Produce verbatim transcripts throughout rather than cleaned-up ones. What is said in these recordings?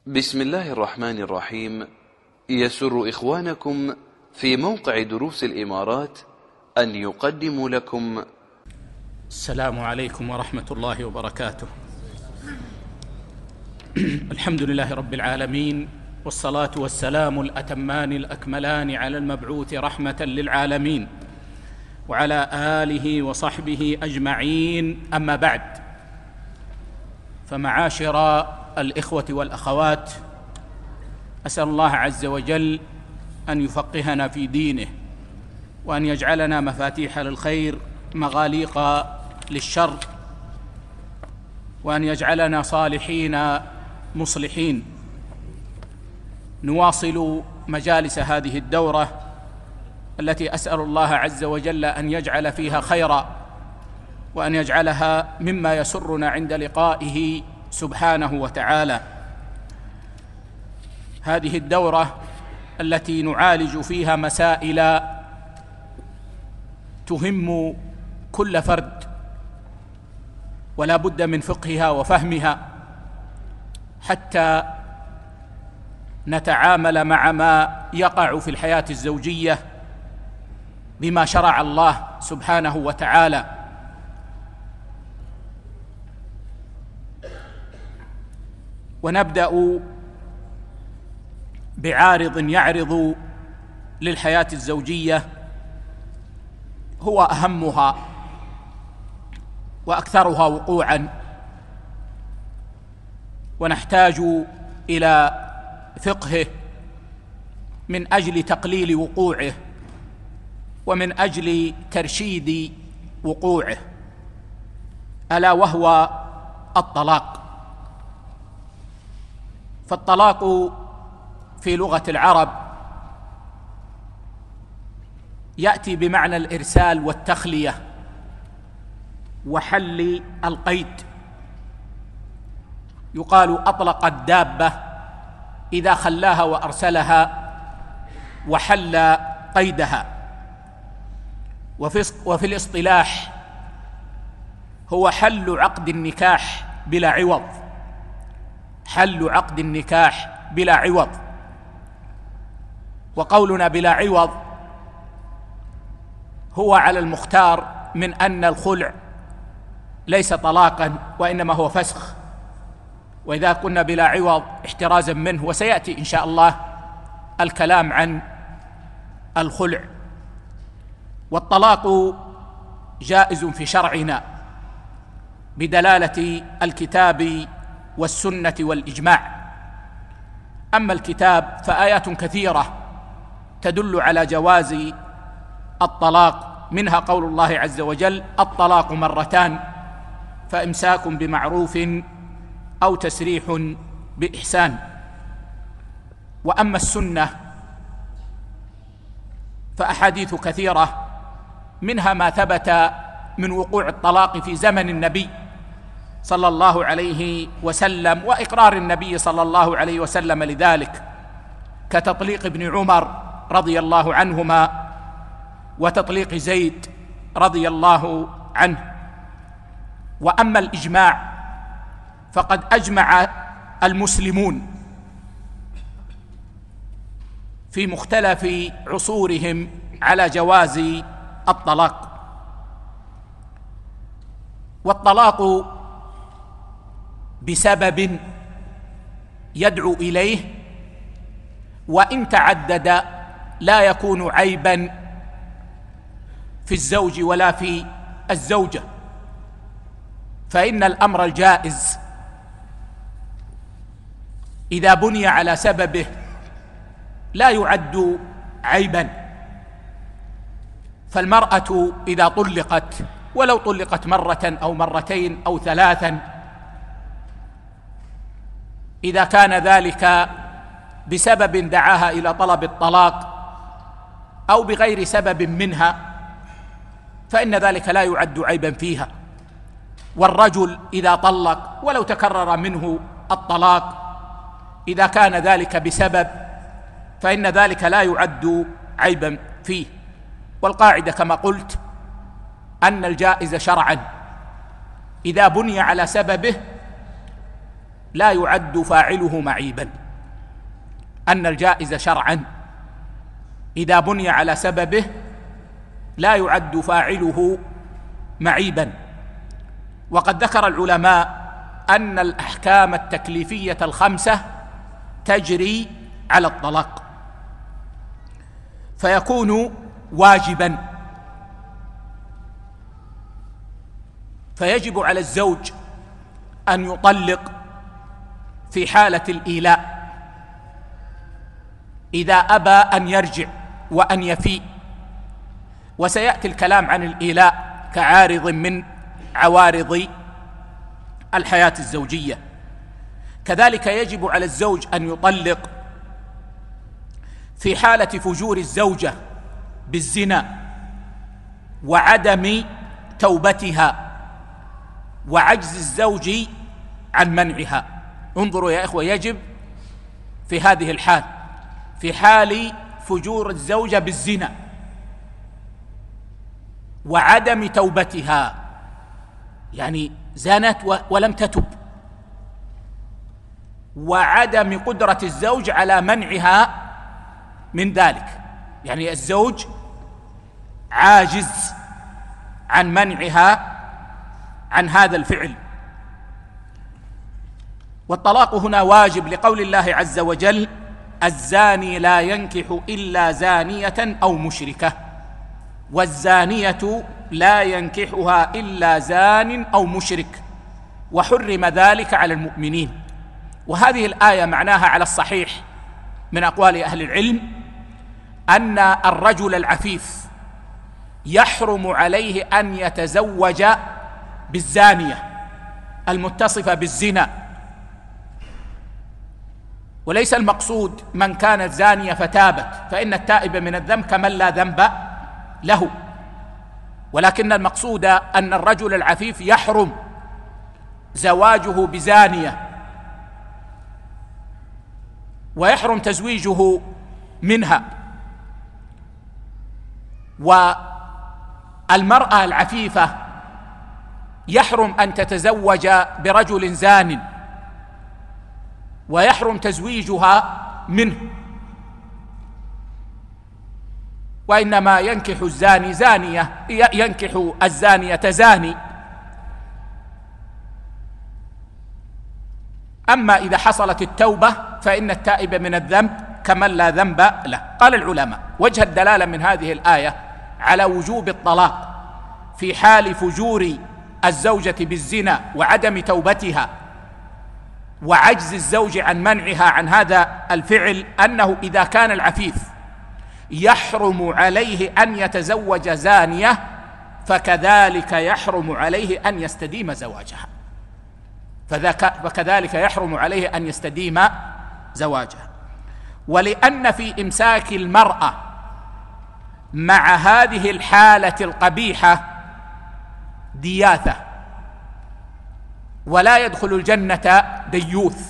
بسم الله الرحمن الرحيم. يسر إخوانكم في موقع دروس الإمارات أن يقدموا لكم السلام عليكم ورحمة الله وبركاته. الحمد لله رب العالمين، والصلاة والسلام الأتمان الأكملان على المبعوث رحمة للعالمين وعلى آله وصحبه أجمعين، أما بعد، فمعاشر الإخوة والأخوات، أسأل الله عز وجل أن يفقهنا في دينه، وأن يجعلنا مفاتيح للخير مغاليق للشر، وأن يجعلنا صالحين مصلحين. نواصل مجالس هذه الدورة التي أسأل الله عز وجل أن يجعل فيها خيرا، وأن يجعلها مما يسرنا عند لقائه سبحانه وتعالى. هذه الدورة التي نعالج فيها مسائل تهم كل فرد، ولا بد من فقهها وفهمها حتى نتعامل مع ما يقع في الحياة الزوجية بما شرع الله سبحانه وتعالى. ونبدأ بعارض يعرض للحياة الزوجية هو أهمها وأكثرها وقوعاً، ونحتاج إلى فقهه من أجل تقليل وقوعه ومن أجل ترشيد وقوعه، ألا وهو الطلاق. فالطلاق في لغة العرب يأتي بمعنى الإرسال والتخلية وحل القيد. يقال أطلق الدابة إذا خلاها وأرسلها وحل قيدها. وفي, وفي الاصطلاح هو حل عقد النكاح بلا عوض، حل عقد النكاح بلا عوض. وقولنا بلا عوض هو على المختار من أن الخلع ليس طلاقا وإنما هو فسخ، وإذا قلنا بلا عوض احترازا منه، وسيأتي إن شاء الله الكلام عن الخلع. والطلاق جائز في شرعنا بدلالة الكتاب والسنة والإجماع. أما الكتاب فآيات كثيرة تدل على جواز الطلاق، منها قول الله عز وجل: الطلاق مرتان فإمساك بمعروف أو تسريح بإحسان. وأما السنة فأحاديث كثيرة، منها ما ثبت من وقوع الطلاق في زمن النبي صلى الله عليه وسلم وإقرار النبي صلى الله عليه وسلم لذلك، كتطليق ابن عمر رضي الله عنهما وتطليق زيد رضي الله عنه. وأما الإجماع فقد أجمع المسلمون في مختلف عصورهم على جواز الطلاق. والطلاق بسبب يدعو إليه وإن تعدد لا يكون عيبا في الزوج ولا في الزوجة، فإن الأمر الجائز إذا بني على سببه لا يعد عيبا. فالمرأة إذا طلقت ولو طلقت مرة أو مرتين أو ثلاثا، إذا كان ذلك بسبب دعاها إلى طلب الطلاق أو بغير سبب منها، فإن ذلك لا يعد عيبا فيها. والرجل إذا طلق ولو تكرر منه الطلاق، إذا كان ذلك بسبب فإن ذلك لا يعد عيبا فيه. والقاعدة كما قلت أن الجائز شرعا إذا بني على سببه لا يعد فاعله معيبا، أن الجائز شرعا إذا بني على سببه لا يعد فاعله معيبا. وقد ذكر العلماء أن الأحكام التكليفية الخمسة تجري على الطلاق، فيكون واجبا، فيجب على الزوج أن يطلق في حالة الإيلاء إذا أبى أن يرجع وأن يفيء، وسيأتي الكلام عن الإيلاء كعارض من عوارض الحياة الزوجية. كذلك يجب على الزوج أن يطلق في حالة فجور الزوجة بالزنا وعدم توبتها وعجز الزوج عن منعها. انظروا يا إخوة، يجب في هذه الحال، في حال فجور الزوجة بالزنا وعدم توبتها، يعني زنت ولم تتب، وعدم قدرة الزوج على منعها من ذلك، يعني الزوج عاجز عن منعها عن هذا الفعل. والطلاق هنا واجب لقول الله عز وجل: الزاني لا ينكح إلا زانية أو مشركة، والزانية لا ينكحها إلا زان أو مشرك، وحرم ذلك على المؤمنين. وهذه الآية معناها على الصحيح من أقوال أهل العلم أن الرجل العفيف يحرم عليه أن يتزوج بالزانية المتصفة بالزنا، وليس المقصود من كانت زانية فتابت، فإن التائب من الذنب كمن لا ذنب له، ولكن المقصود أن الرجل العفيف يحرم زواجه بزانية ويحرم تزويجه منها. والمرأة العفيفة يحرم أن تتزوج برجل زان ويحرم تزويجها منه، وإنما ينكح الزاني زانية، ينكح الزانية زاني. أما إذا حصلت التوبة فإن التائب من الذنب كمن لا ذنب له. قال العلماء: وجه الدلالة من هذه الآية على وجوب الطلاق في حال فجور الزوجة بالزنا وعدم توبتها وعجز الزوج عن منعها عن هذا الفعل، أنه إذا كان العفيف يحرم عليه أن يتزوج زانية فكذلك يحرم عليه أن يستديم زواجها، فكذلك يحرم عليه أن يستديم زواجها. ولأن في إمساك المرأة مع هذه الحالة القبيحة دياثة، ولا يدخل الجنة ديوث،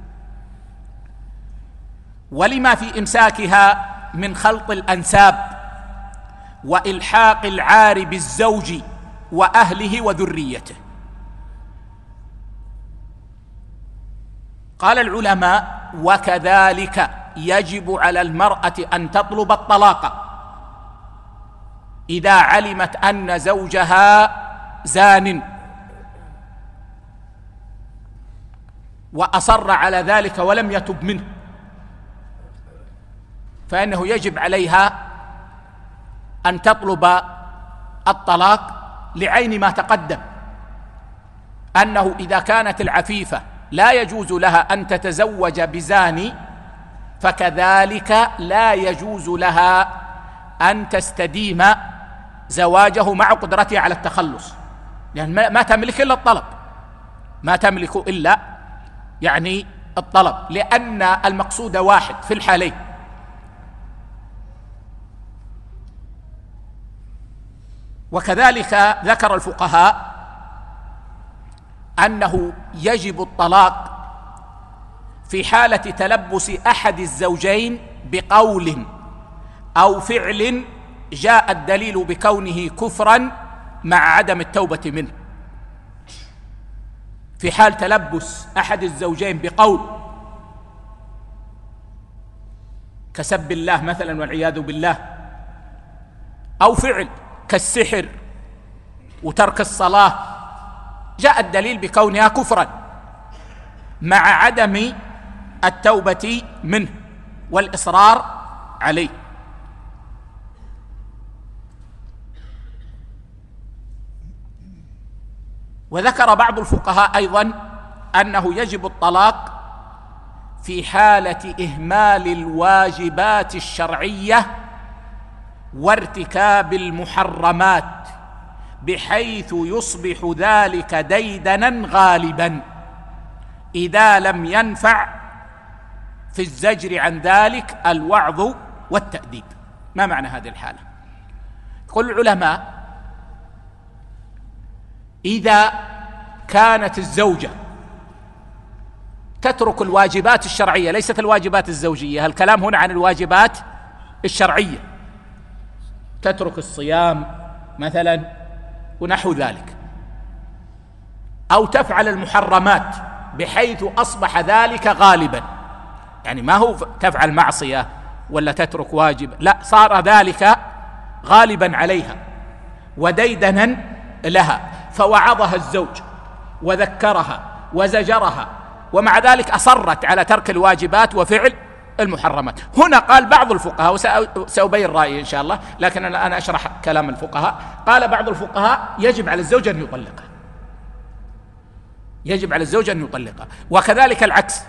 ولما في إمساكها من خلط الأنساب وإلحاق العار بالزوج وأهله وذريته. قال العلماء: وكذلك يجب على المرأة أن تطلب الطلاق إذا علمت أن زوجها زان وأصر على ذلك ولم يتب منه، فإنه يجب عليها أن تطلب الطلاق لعين ما تقدم، أنه إذا كانت العفيفة لا يجوز لها أن تتزوج بزاني، فكذلك لا يجوز لها أن تستديم زواجه مع قدرتها على التخلص، لأن يعني ما تملك إلا الطلب، ما تملك إلا يعني الطلب، لأن المقصود واحد في الحالين. وكذلك ذكر الفقهاء أنه يجب الطلاق في حالة تلبس أحد الزوجين بقول أو فعل جاء الدليل بكونه كفرا مع عدم التوبة منه، في حال تلبس أحد الزوجين بقول كسب الله مثلا والعياذ بالله، أو فعل كالسحر وترك الصلاة، جاء الدليل بكونها كفرا مع عدم التوبة منه والإصرار عليه. وذكر بعض الفقهاء أيضا أنه يجب الطلاق في حالة إهمال الواجبات الشرعية وارتكاب المحرمات، بحيث يصبح ذلك ديدنا غالبا إذا لم ينفع في الزجر عن ذلك الوعظ والتأديب. ما معنى هذه الحالة؟ يقول العلماء: إذا كانت الزوجة تترك الواجبات الشرعية، ليست الواجبات الزوجية، الكلام هنا عن الواجبات الشرعية، تترك الصيام مثلا ونحو ذلك، أو تفعل المحرمات بحيث أصبح ذلك غالبا، يعني ما هو تفعل معصية ولا تترك واجب، لا، صار ذلك غالبا عليها وديدنا لها، فوعظها الزوج وذكرها وزجرها، ومع ذلك أصرت على ترك الواجبات وفعل المحرمات. هنا قال بعض الفقهاء، وسأبين رأيي إن شاء الله، لكن أنا أنا أشرح كلام الفقهاء. قال بعض الفقهاء: يجب على الزوج أن يطلقها، يجب على الزوج أن يطلقها. وكذلك العكس،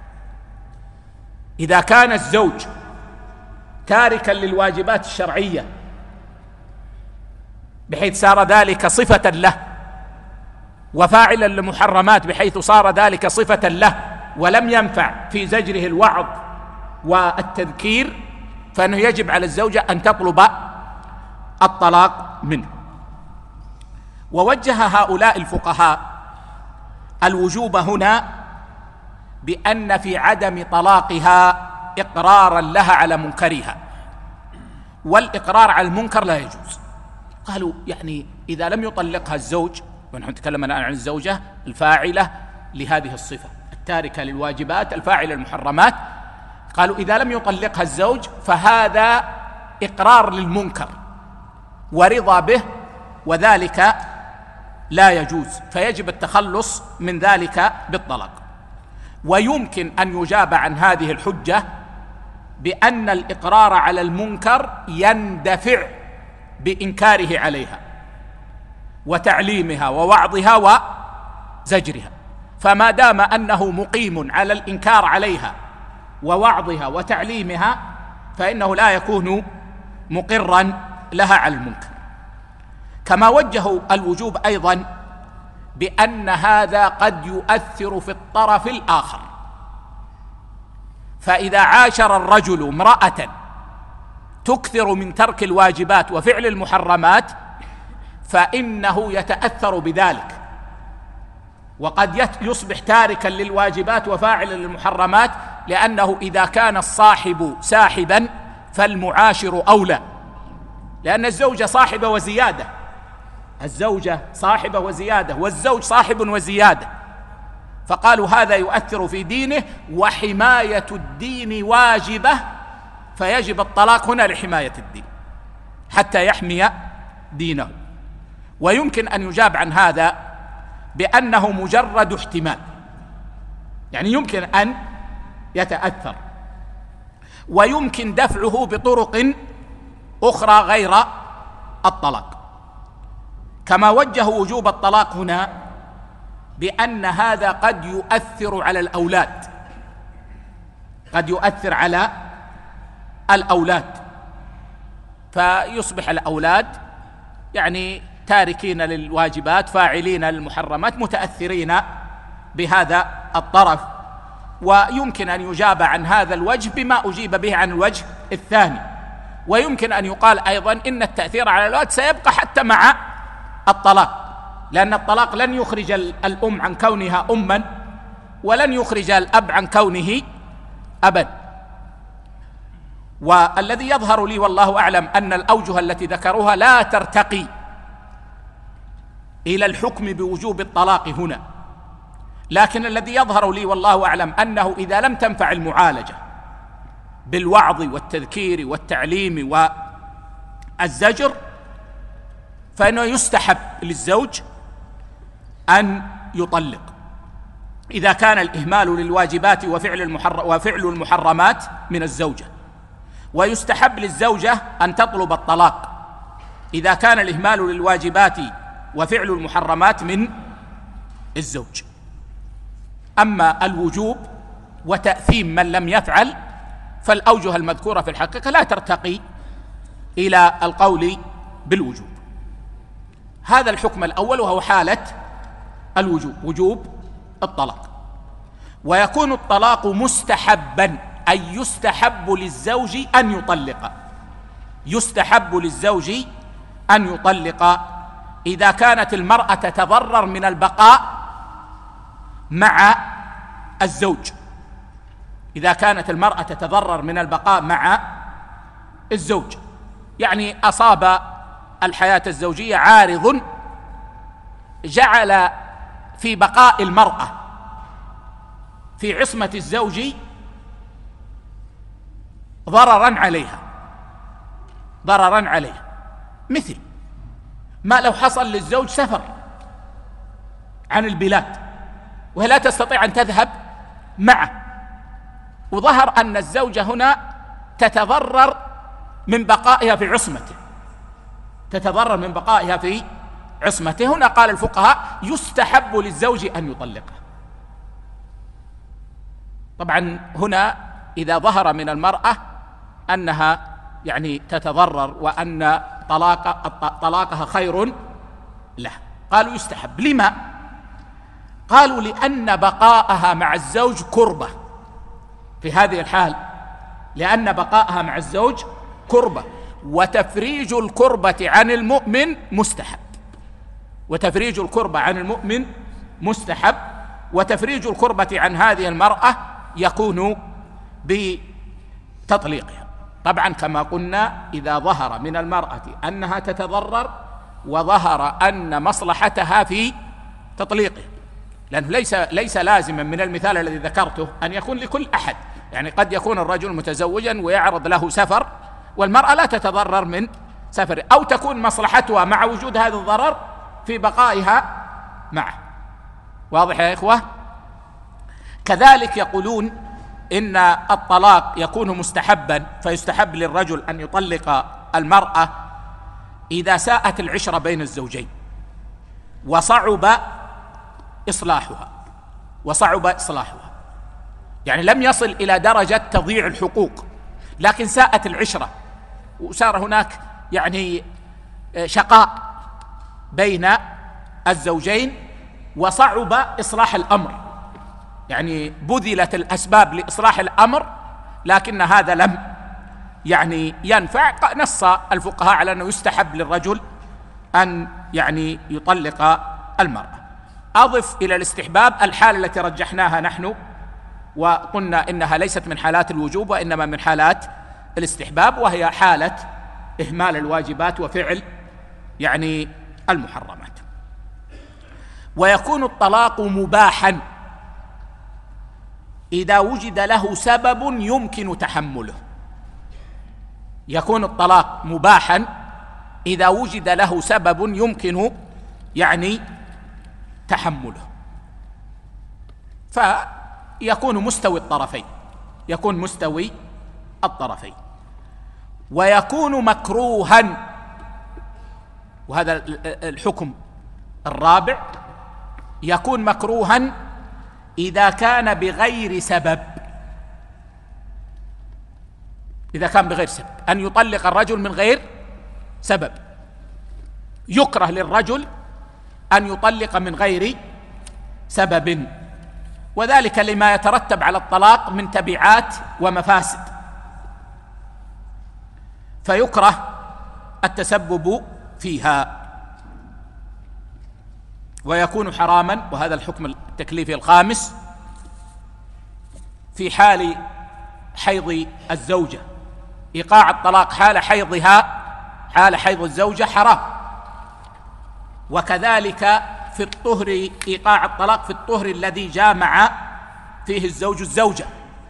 إذا كان الزوج تاركا للواجبات الشرعية بحيث صار ذلك صفة له، وفاعلا للمحرمات بحيث صار ذلك صفة له، ولم ينفع في زجره الوعظ والتذكير، فإنه يجب على الزوجة أن تطلب الطلاق منه. ووجه هؤلاء الفقهاء الوجوب هنا بأن في عدم طلاقها إقرارا لها على منكرها، والإقرار على المنكر لا يجوز. قالوا يعني إذا لم يطلقها الزوج، ونحن نتكلم الآن عن الزوجة الفاعلة لهذه الصفة التاركة للواجبات الفاعلة المحرمات، قالوا إذا لم يطلقها الزوج فهذا إقرار للمنكر ورضا به، وذلك لا يجوز، فيجب التخلص من ذلك بالطلاق. ويمكن أن يجاب عن هذه الحجة بأن الإقرار على المنكر يندفع بإنكاره عليها وتعليمها ووعظها وزجرها، فما دام أنه مقيم على الإنكار عليها ووعظها وتعليمها فإنه لا يكون مقرا لها على المنكر. كما وجهوا الوجوب أيضا بأن هذا قد يؤثر في الطرف الآخر، فإذا عاشر الرجل امرأة تكثر من ترك الواجبات وفعل المحرمات فإنه يتأثر بذلك، وقد يصبح تاركا للواجبات وفاعلا للمحرمات، لأنه إذا كان الصاحب ساحبا فالمعاشر أولى، لأن الزوجة صاحبة وزيادة، الزوجة صاحبة وزيادة، والزوج صاحب وزيادة، فقالوا هذا يؤثر في دينه، وحماية الدين واجبة، فيجب الطلاق هنا لحماية الدين حتى يحمي دينه. ويمكن أن يجاب عن هذا بأنه مجرد احتمال، يعني يمكن أن يتأثر، ويمكن دفعه بطرق أخرى غير الطلاق. كما وجهوا وجوب الطلاق هنا بأن هذا قد يؤثر على الأولاد، قد يؤثر على الأولاد، فيصبح الأولاد يعني تاركين للواجبات فاعلين للمحرمات متأثرين بهذا الطرف. ويمكن أن يجاب عن هذا الوجه بما أجيب به عن الوجه الثاني. ويمكن أن يقال أيضا إن التأثير على الأولاد سيبقى حتى مع الطلاق، لأن الطلاق لن يخرج الأم عن كونها أما، ولن يخرج الأب عن كونه أبا. والذي يظهر لي والله أعلم أن الأوجه التي ذكروها لا ترتقي إلى الحكم بوجوب الطلاق هنا، لكن الذي يظهر لي والله أعلم أنه إذا لم تنفع المعالجة بالوعظ والتذكير والتعليم والزجر فإنه يستحب للزوج أن يطلق إذا كان الإهمال للواجبات وفعل المحر وفعل المحرمات من الزوجة، ويستحب للزوجة أن تطلب الطلاق إذا كان الإهمال للواجبات وفعل المحرمات من الزوج. أما الوجوب وتأثيم من لم يفعل فالأوجه المذكورة في الحقيقة لا ترتقي إلى القول بالوجوب. هذا الحكم الأول وهو حالة الوجوب، وجوب الطلاق. ويكون الطلاق مستحبا، أي يستحب للزوج أن يطلق، يستحب للزوج أن يطلق إذا كانت المرأة تتضرر من البقاء مع الزوج، إذا كانت المرأة تتضرر من البقاء مع الزوج، يعني أصاب الحياة الزوجية عارض جعل في بقاء المرأة في عصمة الزوج ضررا عليها، ضررا عليها، مثل ما لو حصل للزوج سفر عن البلاد وهي لا تستطيع أن تذهب معه، وظهر أن الزوجة هنا تتضرر من بقائها في عصمته، تتضرر من بقائها في عصمته. هنا قال الفقهاء يستحب للزوج أن يطلقها. طبعا هنا إذا ظهر من المرأة أنها يعني تتضرر وأن طلاق طلاقها خير له، قالوا يستحب. لما؟ قالوا لأن بقاءها مع الزوج كربة في هذه الحال، لأن بقاءها مع الزوج كربة، وتفريج الكربة عن المؤمن مستحب، وتفريج الكربة عن المؤمن مستحب، وتفريج الكربة عن هذه المرأة يكون بتطليقها. طبعا كما قلنا إذا ظهر من المرأة أنها تتضرر وظهر أن مصلحتها في تطليقها، لأنه ليس ليس لازما من المثال الذي ذكرته أن يكون لكل أحد، يعني قد يكون الرجل متزوجا ويعرض له سفر والمرأة لا تتضرر من سفر، أو تكون مصلحتها مع وجود هذا الضرر في بقائها معه. واضح يا إخوة؟ كذلك يقولون إن الطلاق يكون مستحبا، فيستحب للرجل أن يطلق المرأة إذا ساءت العشرة بين الزوجين وصعب إصلاحها وصعب إصلاحها يعني لم يصل إلى درجة تضييع الحقوق، لكن ساءت العشرة وصار هناك يعني شقاء بين الزوجين وصعب إصلاح الأمر، يعني بذلت الأسباب لإصلاح الأمر لكن هذا لم يعني ينفع. نص الفقهاء على أنه يستحب للرجل أن يعني يطلق المرأة. أضف إلى الاستحباب الحالة التي رجحناها نحن وقلنا إنها ليست من حالات الوجوب وإنما من حالات الاستحباب، وهي حالة إهمال الواجبات وفعل يعني المحرمات. ويكون الطلاق مباحا إذا وجد له سبب يمكن تحمله، يكون الطلاق مباحا إذا وجد له سبب يمكن يعني تحمله، فيكون مستوي الطرفين، يكون مستوي الطرفين. ويكون مكروها، وهذا الحكم الرابع، يكون مكروها إذا كان بغير سبب، إذا كان بغير سبب، أن يطلق الرجل من غير سبب. يكره للرجل أن يطلق من غير سبب، وذلك لما يترتب على الطلاق من تبعات ومفاسد، فيكره التسبب فيها. ويكون حراما، وهذا الحكم التكليفي الخامس، في حال حيض الزوجة، إيقاع الطلاق حال حيضها، حال حيض الزوجة حرام، وكذلك في الطهر إيقاع الطلاق في الطهر الذي جامع فيه الزوج الزوجة.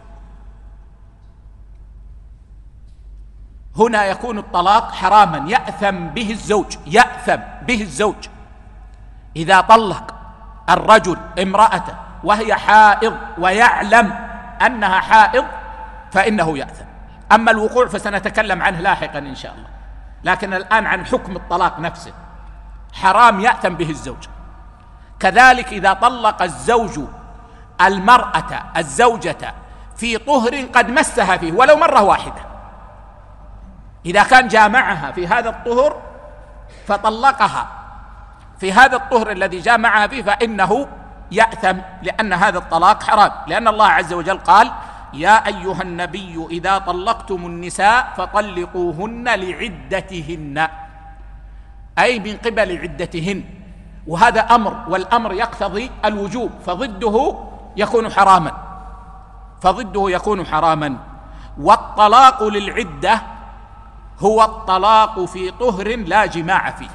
هنا يكون الطلاق حراما، يأثم به الزوج، يأثم به الزوج إذا طلق الرجل امرأته وهي حائض ويعلم أنها حائض فإنه يأثم. أما الوقوع فسنتكلم عنه لاحقا إن شاء الله، لكن الآن عن حكم الطلاق نفسه، حرام يأثم به الزوج. كذلك إذا طلق الزوج المرأة الزوجة في طهر قد مسها فيه ولو مرة واحدة، إذا كان جامعها في هذا الطهر فطلقها في هذا الطهر الذي جامعها فيه فإنه يأثم، لأن هذا الطلاق حرام، لأن الله عز وجل قال: يا أيها النبي إذا طلقتم النساء فطلقوهن لعدتهن، أي من قبل عدتهن، وهذا أمر، والأمر يقتضي الوجوب، فضده يكون حراما، فضده يكون حراما. والطلاق للعدة هو الطلاق في طهر لا جماع فيه.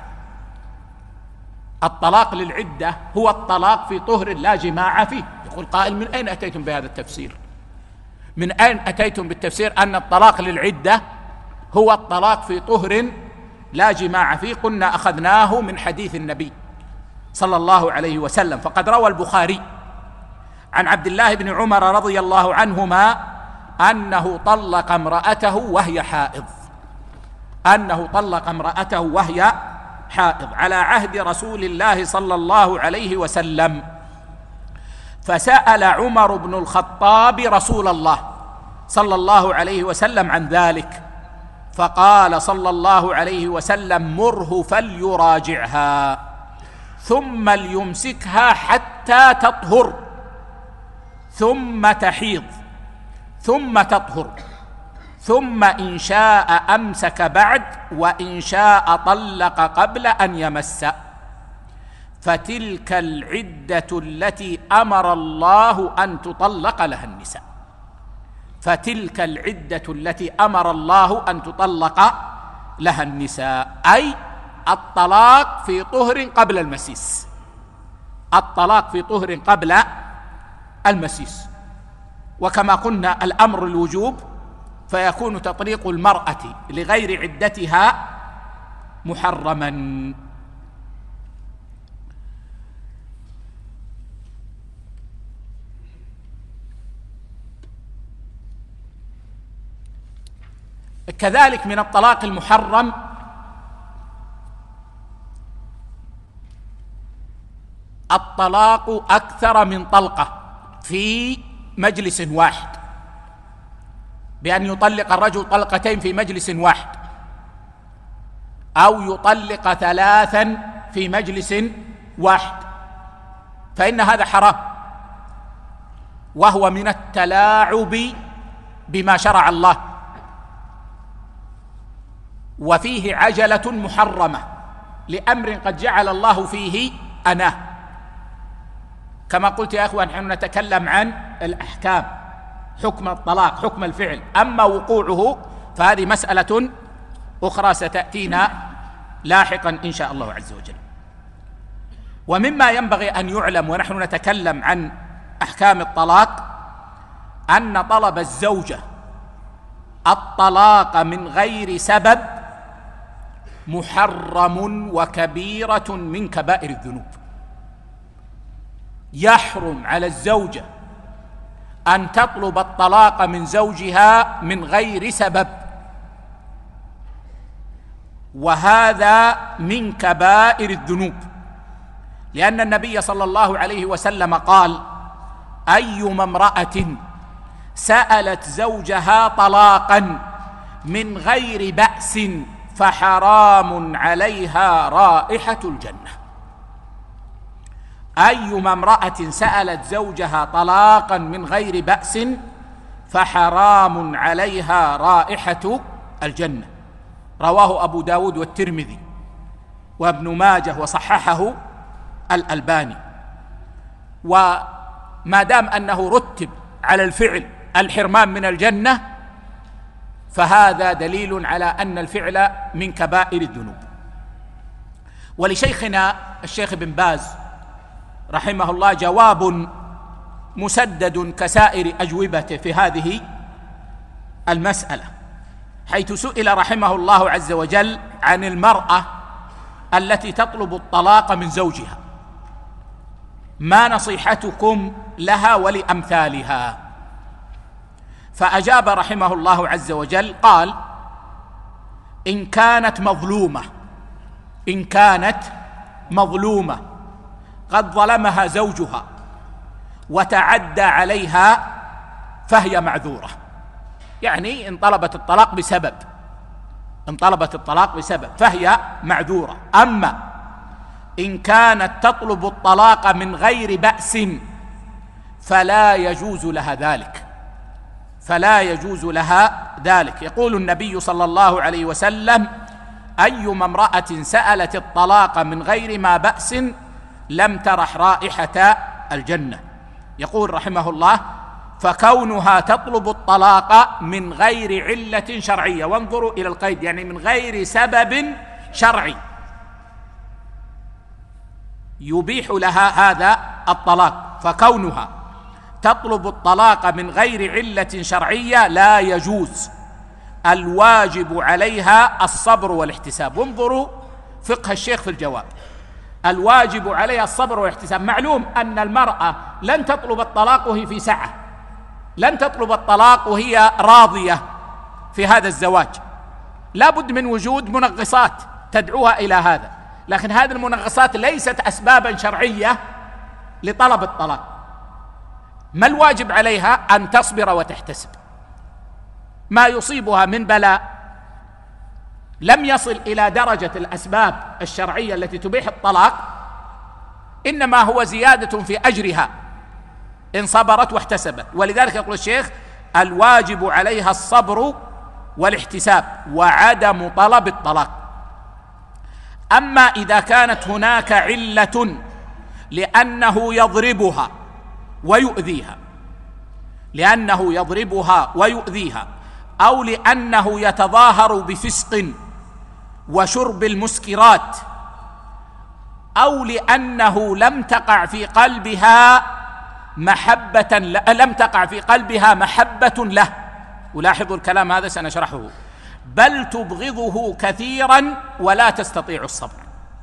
الطلاق للعدة هو الطلاق في طهر لا جماع فيه. يقول قائل: من أين أتيتم بهذا التفسير؟ من أين أتيتم بالتفسير أن الطلاق للعدة هو الطلاق في طهر لا جماع فيه؟ قلنا أخذناه من حديث النبي صلى الله عليه وسلم، فقد روى البخاري عن عبد الله بن عمر رضي الله عنهما أنه طلق امرأته وهي حائض، أنه طلق امرأته وهي حائض على عهد رسول الله صلى الله عليه وسلم. فسأل عمر بن الخطاب رسول الله صلى الله عليه وسلم عن ذلك، فقال صلى الله عليه وسلم: مره فليراجعها ثم ليمسكها حتى تطهر ثم تحيض ثم تطهر، ثم إن شاء أمسك بعد وإن شاء طلق قبل أن يمس، فتلك العدة التي أمر الله أن تطلق لها النساء، فتلك العدة التي أمر الله أن تطلق لها النساء، أي الطلاق في طهر قبل المسيس، الطلاق في طهر قبل المسيس. وكما قلنا الأمر الوجوب، فيكون تطليق المرأة لغير عدتها محرما. كذلك من الطلاق المحرم الطلاق أكثر من طلقة في مجلس واحد، بأن يطلق الرجل طلقتين في مجلس واحد، أو يطلق ثلاثا في مجلس واحد، فإن هذا حرام، وهو من التلاعب بما شرع الله، وفيه عجلة محرمة لأمر قد جعل الله فيه أناه. كما قلت يا أخوان، نحن نتكلم عن الأحكام، حكم الطلاق، حكم الفعل، أما وقوعه فهذه مسألة أخرى ستأتينا لاحقا إن شاء الله عز وجل. ومما ينبغي أن يعلم ونحن نتكلم عن أحكام الطلاق أن طلب الزوجة الطلاق من غير سبب محرم وكبيرة من كبائر الذنوب. يحرم على الزوجة أن تطلب الطلاق من زوجها من غير سبب، وهذا من كبائر الذنوب، لأن النبي صلى الله عليه وسلم قال: أيما امرأة سألت زوجها طلاقا من غير بأس فحرام عليها رائحة الجنة. أيما امرأة سألت زوجها طلاقا من غير بأس فحرام عليها رائحة الجنة. رواه أبو داود والترمذي وابن ماجه وصححه الألباني. وما دام أنه رتب على الفعل الحرمان من الجنة فهذا دليل على أن الفعل من كبائر الذنوب. ولشيخنا الشيخ بن باز رحمه الله جواب مسدد كسائر أجوبته في هذه المسألة، حيث سئل رحمه الله عز وجل عن المرأة التي تطلب الطلاق من زوجها: ما نصيحتكم لها ولأمثالها؟ فأجاب رحمه الله عز وجل قال: إن كانت مظلومة إن كانت مظلومة قد ظلمها زوجها وتعدى عليها فهي معذورة. يعني إن طلبت الطلاق بسبب إن طلبت الطلاق بسبب فهي معذورة. أما إن كانت تطلب الطلاق من غير بأس فلا يجوز لها ذلك فلا يجوز لها ذلك. يقول النبي صلى الله عليه وسلم: أيما امرأة سألت الطلاق من غير ما بأس لم ترح رائحة الجنة. يقول رحمه الله: فكونها تطلب الطلاق من غير علة شرعية، وانظروا إلى القيد، يعني من غير سبب شرعي يبيح لها هذا الطلاق، فكونها تطلب الطلاق من غير علة شرعية لا يجوز، الواجب عليها الصبر والاحتساب. وانظروا فقه الشيخ في الجواب: الواجب عليها الصبر والاحتساب. معلوم أن المرأة لن تطلب الطلاق وهي في سعة، لن تطلب الطلاق وهي راضية في هذا الزواج، لا بد من وجود منغصات تدعوها إلى هذا، لكن هذه المنغصات ليست أسبابا شرعية لطلب الطلاق. ما الواجب عليها؟ أن تصبر وتحتسب. ما يصيبها من بلاء لم يصل إلى درجة الأسباب الشرعية التي تبيح الطلاق، إنما هو زيادة في أجرها إن صبرت واحتسبت. ولذلك يقول الشيخ: الواجب عليها الصبر والاحتساب وعدم طلب الطلاق. أما إذا كانت هناك علة لأنه يضربها ويؤذيها لأنه يضربها ويؤذيها أو لأنه يتظاهر بفسق وشرب المسكرات، أو لأنه لم تقع في قلبها محبة لم تقع في قلبها محبة له. ولاحظوا الكلام هذا سنشرحه: بل تبغضه كثيرا ولا تستطيع الصبر.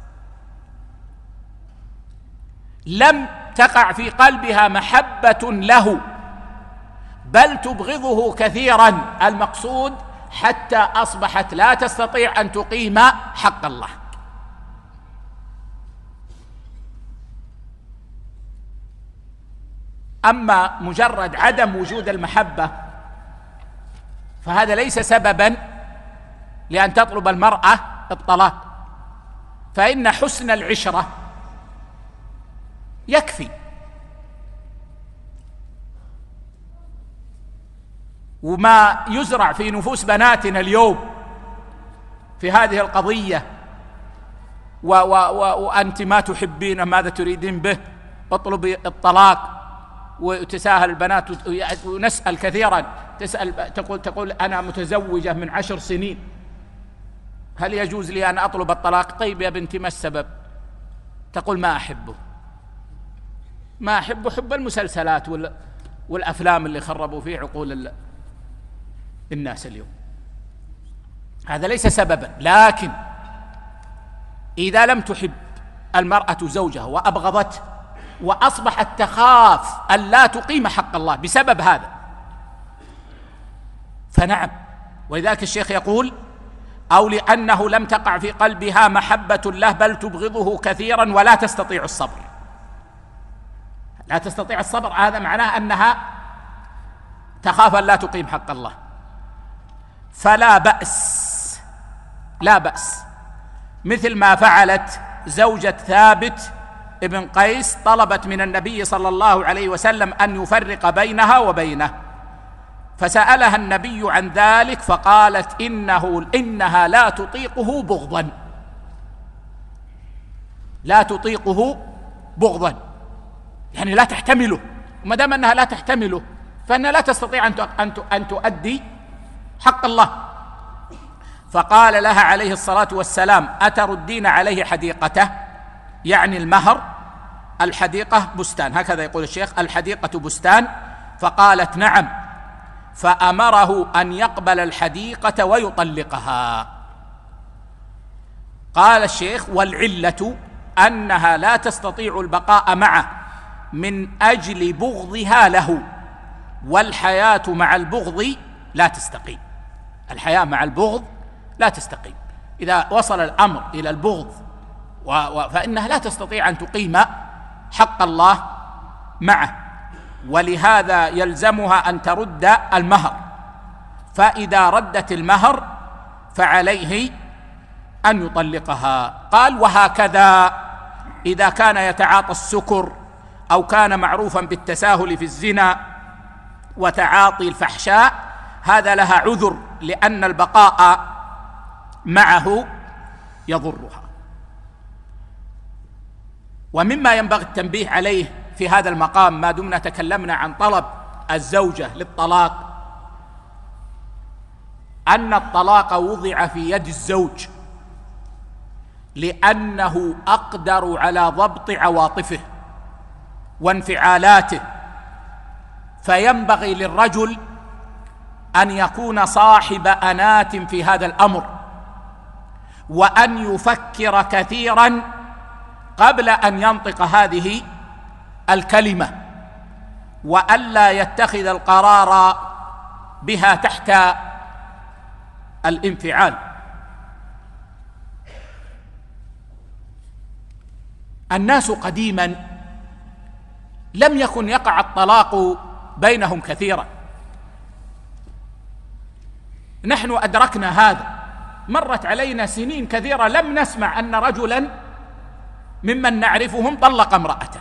لم تقع في قلبها محبة له بل تبغضه كثيرا، المقصود حتى أصبحت لا تستطيع أن تقيم حق الله. أما مجرد عدم وجود المحبة فهذا ليس سببا لأن تطلب المرأة الطلاق، فإن حسن العشرة يكفي. وما يزرع في نفوس بناتنا اليوم في هذه القضية: و و و وأنت ما تحبين، ماذا تريدين به، اطلبي الطلاق. وتساهل البنات ونسأل كثيرا، تسأل تقول تقول أنا متزوجة من عشر سنين، هل يجوز لي أن أطلب الطلاق؟ طيب يا بنتي ما السبب؟ تقول ما أحبه ما أحبه حب المسلسلات والأفلام اللي خربوا فيه عقول الناس اليوم. هذا ليس سببا. لكن إذا لم تحب المرأة زوجها وأبغضته وأصبحت تخاف أن لا تقيم حق الله بسبب هذا فنعم. ولذلك الشيخ يقول: أو لأنه لم تقع في قلبها محبة له بل تبغضه كثيرا ولا تستطيع الصبر. لا تستطيع الصبر هذا معناه أنها تخاف أن لا تقيم حق الله. فلا بأس لا بأس مثل ما فعلت زوجة ثابت ابن قيس، طلبت من النبي صلى الله عليه وسلم أن يفرق بينها وبينه، فسألها النبي عن ذلك فقالت إنه إنها لا تطيقه بغضا لا تطيقه بغضا يعني لا تحتمله، وما دام أنها لا تحتمله فإنها لا تستطيع أن تؤدي حق الله. فقال لها عليه الصلاة والسلام: أتردين عليه حديقته، يعني المهر؟ الحديقة بستان، هكذا يقول الشيخ، الحديقة بستان. فقالت نعم، فأمره أن يقبل الحديقة ويطلقها. قال الشيخ: والعلة أنها لا تستطيع البقاء معه من أجل بغضها له، والحياة مع البغض لا تستقيم. الحياة مع البغض لا تستقيم، إذا وصل الأمر إلى البغض فإنها لا تستطيع أن تقيم حق الله معه، ولهذا يلزمها أن ترد المهر، فإذا ردت المهر فعليه أن يطلقها. قال: وهكذا إذا كان يتعاطى السكر أو كان معروفا بالتساهل في الزنا وتعاطي الفحشاء، هذا لها عذر، لأن البقاء معه يضرها. ومما ينبغي التنبيه عليه في هذا المقام، ما دمنا تكلمنا عن طلب الزوجة للطلاق، أن الطلاق وضع في يد الزوج لأنه أقدر على ضبط عواطفه وانفعالاته، فينبغي للرجل أن يكون صاحب أنات في هذا الأمر، وأن يفكر كثيرا قبل أن ينطق هذه الكلمة، وألا يتخذ القرار بها تحت الانفعال. الناس قديما لم يكن يقع الطلاق بينهم كثيرا، نحن أدركنا هذا، مرت علينا سنين كثيرة لم نسمع أن رجلا ممن نعرفهم طلق امرأته.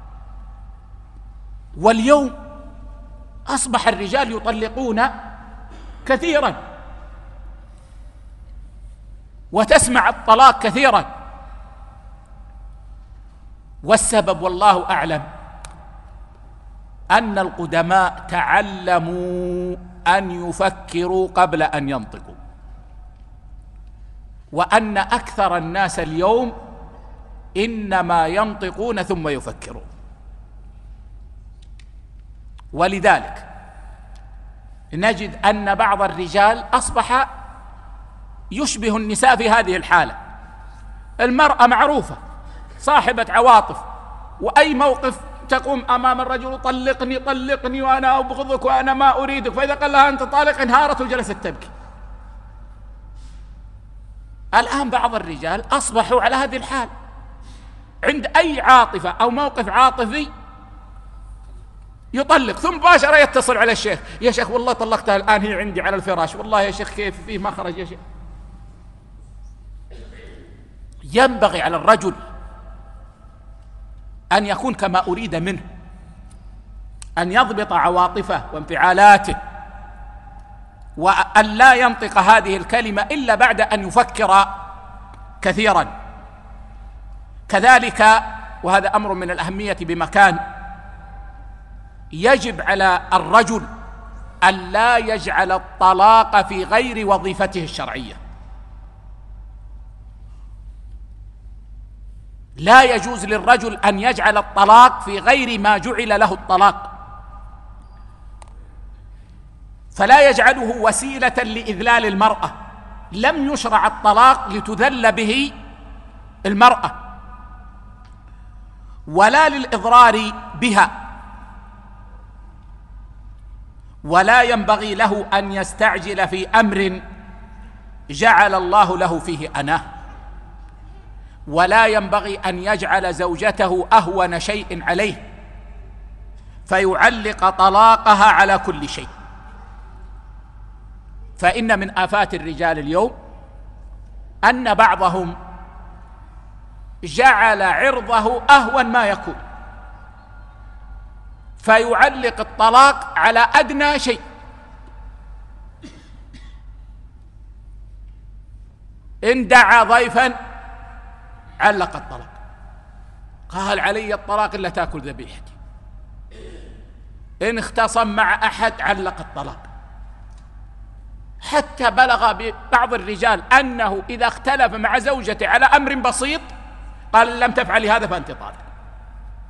واليوم أصبح الرجال يطلقون كثيرا، وتسمع الطلاق كثيرا، والسبب والله أعلم أن القدماء تعلموا أن يفكروا قبل أن ينطقوا، وأن أكثر الناس اليوم إنما ينطقون ثم يفكرون. ولذلك نجد أن بعض الرجال أصبح يشبه النساء في هذه الحالة. المرأة معروفة صاحبة عواطف، وأي موقف تقوم أمام الرجل: طلقني طلقني وأنا أبغضك وأنا ما أريدك، فإذا قال لها أنت طالق انهارت وجلست تبكي. الآن بعض الرجال أصبحوا على هذه الحال، عند أي عاطفة أو موقف عاطفي يطلق، ثم مباشرة يتصل على الشيخ: يا شيخ والله طلقتها الآن هي عندي على الفراش، والله يا شيخ كيف فيه مخرج يا شيخ. ينبغي على الرجل أن يكون كما أريد منه، أن يضبط عواطفه وانفعالاته، وأن لا ينطق هذه الكلمة إلا بعد أن يفكر كثيرا. كذلك، وهذا أمر من الأهمية بمكان، يجب على الرجل أن لا يجعل الطلاق في غير وظيفته الشرعية. لا يجوز للرجل أن يجعل الطلاق في غير ما جعل له الطلاق، فلا يجعله وسيلة لإذلال المرأة. لم يشرع الطلاق لتذل به المرأة ولا للإضرار بها، ولا ينبغي له أن يستعجل في أمر جعل الله له فيه أناه، ولا ينبغي أن يجعل زوجته أهون شيء عليه فيعلق طلاقها على كل شيء. فإن من آفات الرجال اليوم أن بعضهم جعل عرضه أهون ما يكون، فيعلق الطلاق على أدنى شيء. إن دعا ضيفا علق الطلاق، قال علي الطلاق إلا تأكل ذبيحتي. إن اختصم مع أحد علق الطلاق، حتى بلغ ببعض الرجال أنه إذا اختلف مع زوجته على أمر بسيط قال: لم تفعلي هذا فأنت طالق.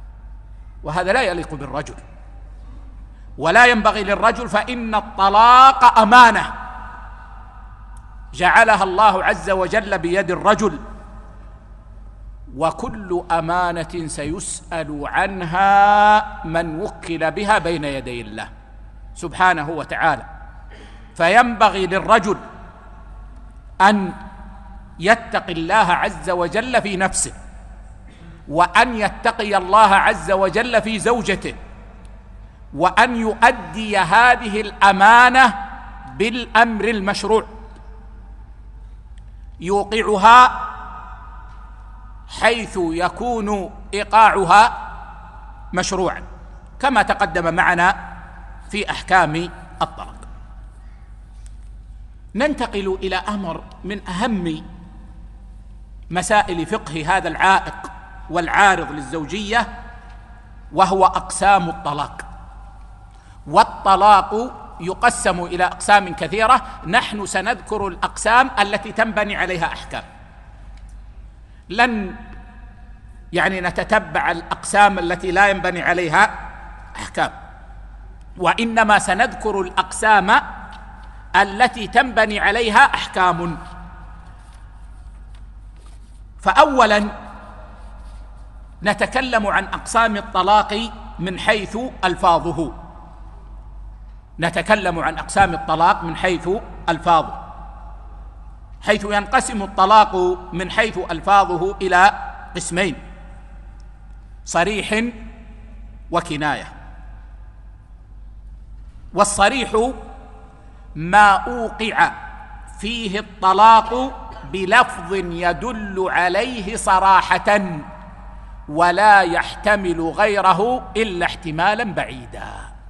وهذا لا يليق بالرجل ولا ينبغي للرجل، فإن الطلاق أمانة جعلها الله عز وجل بيد الرجل، وكل أمانة سيسأل عنها من وكل بها بين يدي الله سبحانه وتعالى. فينبغي للرجل أن يتقي الله عز وجل في نفسه، وأن يتقي الله عز وجل في زوجته، وأن يؤدي هذه الأمانة بالأمر المشروع، يوقعها حيث يكون إيقاعها مشروعا، كما تقدم معنا في أحكام الطلاق. ننتقل إلى أمر من أهم مسائل فقه هذا العائق والعارض للزوجية، وهو أقسام الطلاق. والطلاق يقسم إلى أقسام كثيرة، نحن سنذكر الأقسام التي تنبني عليها أحكام، لن يعني نتتبع الأقسام التي لا ينبني عليها أحكام، وإنما سنذكر الأقسام التي تنبني عليها أحكام. فأولا نتكلم عن أقسام الطلاق من حيث ألفاظه نتكلم عن أقسام الطلاق من حيث ألفاظه حيث ينقسم الطلاق من حيث ألفاظه إلى قسمين: صريح وكناية. والصريح ما أوقع فيه الطلاق بلفظ يدل عليه صراحة ولا يحتمل غيره إلا احتمالا بعيدا.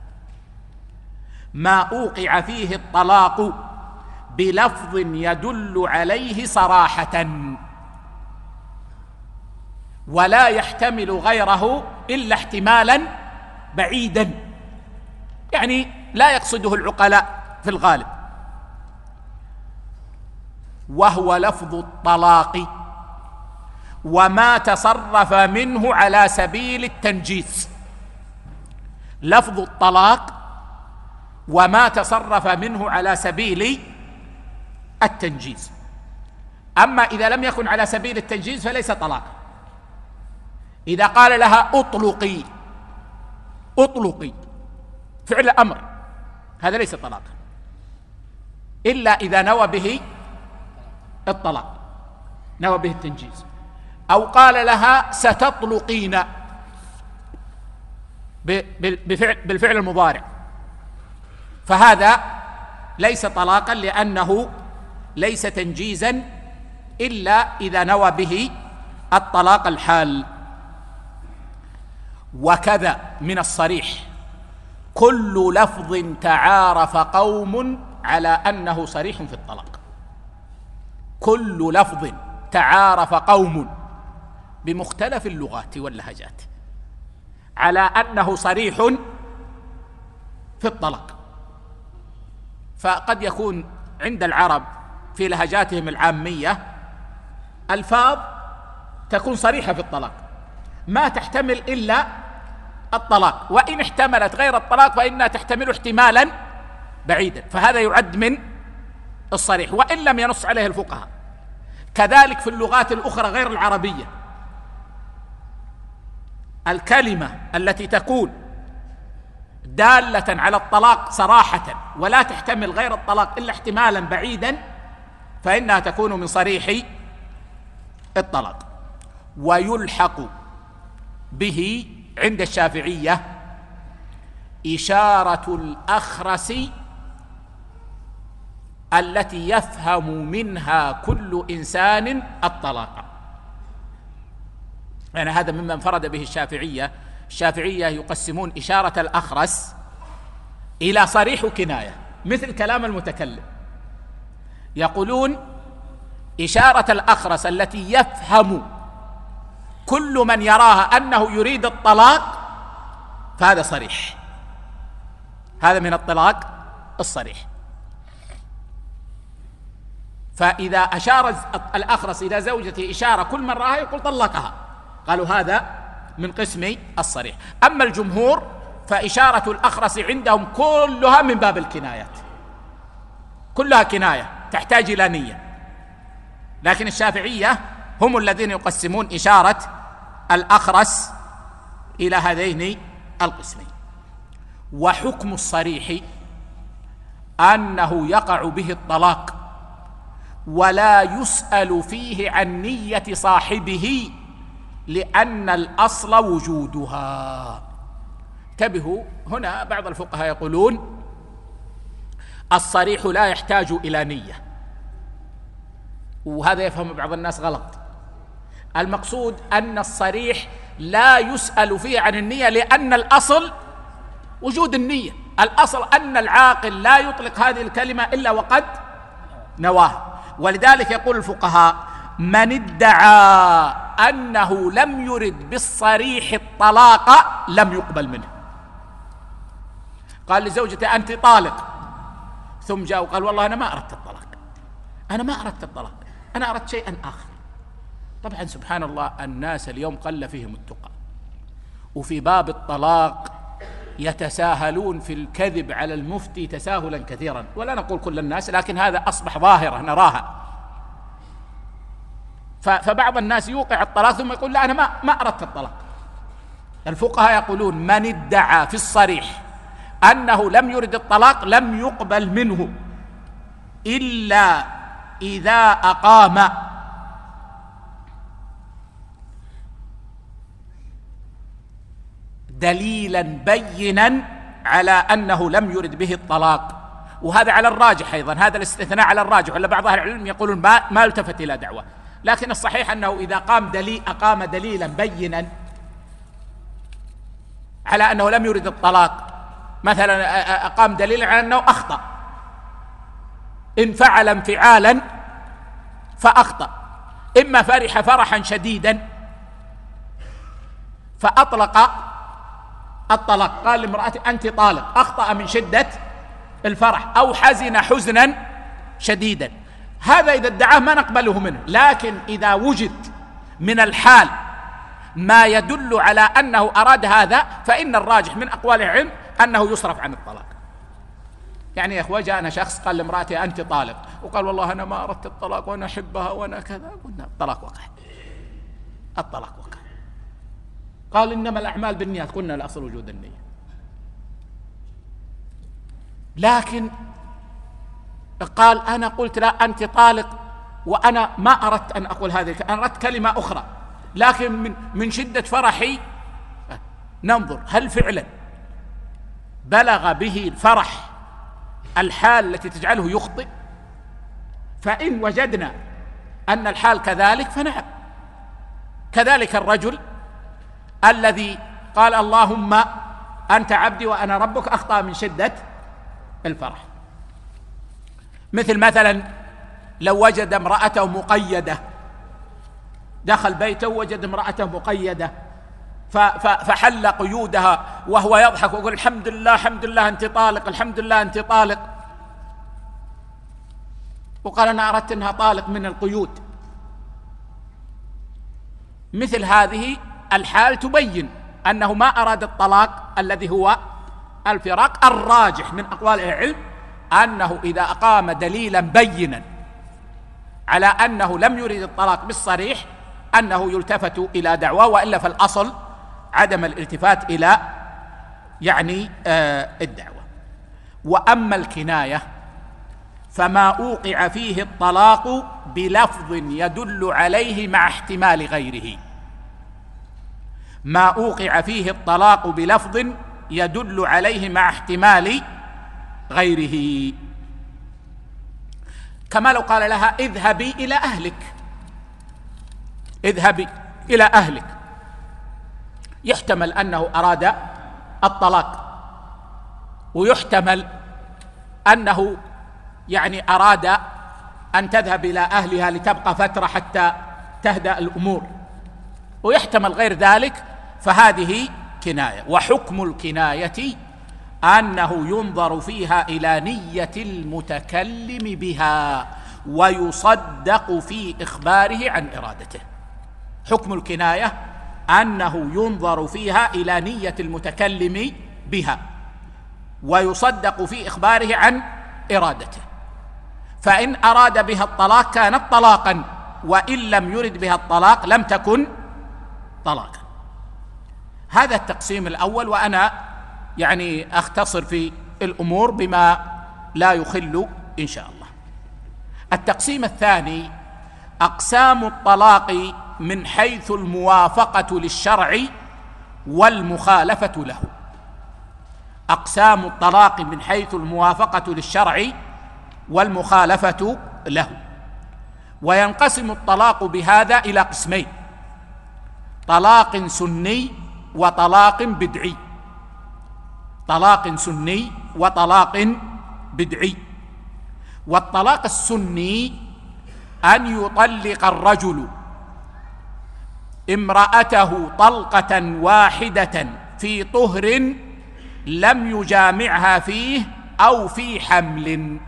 ما أوقع فيه الطلاق بلفظ يدل عليه صراحة ولا يحتمل غيره إلا احتمالا بعيدا، يعني لا يقصده العقلاء في الغالب، وهو لفظ الطلاق وما تصرف منه على سبيل التنجيز. لفظ الطلاق وما تصرف منه على سبيل التنجيز. أما إذا لم يكن على سبيل التنجيز فليس طلاق. إذا قال لها أطلقي أطلقي فعل أمر، هذا ليس طلاق إلا إذا نوى به الطلاق، نوى به التنجيز. أو قال لها ستطلقين بالفعل المضارع، فهذا ليس طلاقا لأنه ليس تنجيزا إلا إذا نوى به الطلاق الحال. وكذا من الصريح كل لفظ تعارف قوم على أنه صريح في الطلاق. كل لفظ تعارف قوم بمختلف اللغات واللهجات على أنه صريح في الطلاق. فقد يكون عند العرب في لهجاتهم العامية ألفاظ تكون صريحة في الطلاق ما تحتمل إلا الطلاق، وإن احتملت غير الطلاق فإنها تحتمل احتمالا بعيدا، فهذا يعد من الصريح وإن لم ينص عليه الفقهاء. كذلك في اللغات الأخرى غير العربية الكلمة التي تكون دالة على الطلاق صراحة ولا تحتمل غير الطلاق إلا احتمالا بعيدا فإنها تكون من صريح الطلاق. ويلحق به عند الشافعية إشارة الأخرس التي يفهم منها كل إنسان الطلاق. يعني هذا مما انفرد به الشافعية. الشافعية يقسمون إشارة الأخرس إلى صريح وكناية، مثل كلام المتكلم. يقولون إشارة الأخرس التي يفهم كل من يراها أنه يريد الطلاق فهذا صريح، هذا من الطلاق الصريح. فإذا أشار الأخرس إلى زوجته إشارة كل من رآها يقول طلقها، قالوا هذا من قسم الصريح. أما الجمهور فإشارة الأخرس عندهم كلها من باب الكنايات، كلها كناية تحتاج إلى نية، لكن الشافعية هم الذين يقسمون إشارة الأخرس إلى هذين القسمين. وحكم الصريح أنه يقع به الطلاق ولا يسأل فيه عن نية صاحبه لأن الأصل وجودها. انتبهوا، هنا بعض الفقهاء يقولون الصريح لا يحتاج إلى نية، وهذا يفهم بعض الناس غلط. المقصود أن الصريح لا يسأل فيه عن النية لأن الأصل وجود النية، الأصل أن العاقل لا يطلق هذه الكلمة إلا وقد نواها. ولذلك يقول الفقهاء من ادعى أنه لم يرد بالصريح الطلاق لم يقبل منه. قال لزوجته أنت طالق، ثم جاء وقال والله أنا ما أردت الطلاق، أنا ما أردت الطلاق، أنا أردت شيئا آخر. طبعا سبحان الله الناس اليوم قل فيهم التقى، وفي باب الطلاق يتساهلون في الكذب على المفتي تساهلا كثيرا، ولا نقول كل الناس، لكن هذا أصبح ظاهرة نراها. فبعض الناس يوقع الطلاق ثم يقول لا أنا ما ما أردت الطلاق. الفقهاء يقولون من ادعى في الصريح أنه لم يرد الطلاق لم يقبل منه إلا إذا أقام دليلا بينا على أنه لم يرد به الطلاق. وهذا على الراجح أيضا، هذا الاستثناء على الراجح، ولا بعض أهل العلم يقولون ما, ما التفت إلى دعوة، لكن الصحيح أنه إذا قام دليل أقام دليلا بينا على أنه لم يرد الطلاق، مثلا أقام دليلا على أنه أخطأ، إن فعل انفعالا فأخطأ، إما فرح فرحا شديدا فأطلق الطلاق، قال لامرأته أنت طالق، أخطأ من شدة الفرح، أو حزن حزنا شديدا، هذا إذا ادعاه ما نقبله منه. لكن إذا وجد من الحال ما يدل على أنه أراد هذا فإن الراجح من أقوال العلم أنه يصرف عن الطلاق. يعني يا أخوة جاءنا شخص قال لامرأته أنت طالق، وقال والله أنا ما أردت الطلاق وأنا أحبها وأنا كذا، قلنا الطلاق وقع، الطلاق وقع. قال إنما الأعمال بالنيات، قلنا الأصل وجود النية. لكن قال أنا قلت لا أنت طالق وأنا ما أردت أن أقول هذه الكلمة، أنا أردت كلمة أخرى، لكن من, من شدة فرحي ننظر هل فعلا بلغ به الفرح الحال التي تجعله يخطئ. فإن وجدنا أن الحال كذلك فنعم. كذلك الرجل الذي قال اللهم أنت عبدي وأنا ربك، أخطأ من شدة الفرح. مثل مثلا لو وجد امرأته مقيدة، دخل بيته ووجد امرأته مقيدة فحل قيودها وهو يضحك ويقول الحمد لله الحمد لله أنت طالق، الحمد لله أنت طالق، وقال أنا أردت أنها طالق من القيود. مثل هذه الحال تبين أنه ما أراد الطلاق الذي هو الفراق. الراجح من أقوال العلم أنه إذا أقام دليلا بينا على أنه لم يرد الطلاق بالصريح أنه يلتفت إلى دعواه، وإلا فالأصل عدم الالتفات إلى يعني آه الدعوة. وأما الكناية فما أوقع فيه الطلاق بلفظ يدل عليه مع احتمال غيره، ما أوقع فيه الطلاق بلفظ يدل عليه مع احتمال غيره، كما لو قال لها اذهبي إلى أهلك، اذهبي إلى أهلك، يحتمل أنه أراد الطلاق، ويحتمل أنه يعني أراد أن تذهب إلى أهلها لتبقى فترة حتى تهدأ الأمور، ويحتمل غير ذلك، فهذه كناية. وحكم الكناية أنه ينظر فيها إلى نية المتكلم بها ويصدق في إخباره عن إرادته. حكم الكناية أنه ينظر فيها إلى نية المتكلم بها، ويصدق في إخباره عن إرادته، فإن أراد بها الطلاق كانت طلاقا، وإن لم يرد بها الطلاق لم تكن طلاقا. هذا التقسيم الأول، وأنا يعني أختصر في الأمور بما لا يخل إن شاء الله. التقسيم الثاني أقسام الطلاق من حيث الموافقة للشرع والمخالفة له. أقسام الطلاق من حيث الموافقة للشرع والمخالفة له. وينقسم الطلاق بهذا إلى قسمين: طلاق سني وطلاق بدعي. طلاق سني وطلاق بدعي. والطلاق السني أن يطلق الرجل امرأته طلقة واحدة في طهر لم يجامعها فيه أو في حمل.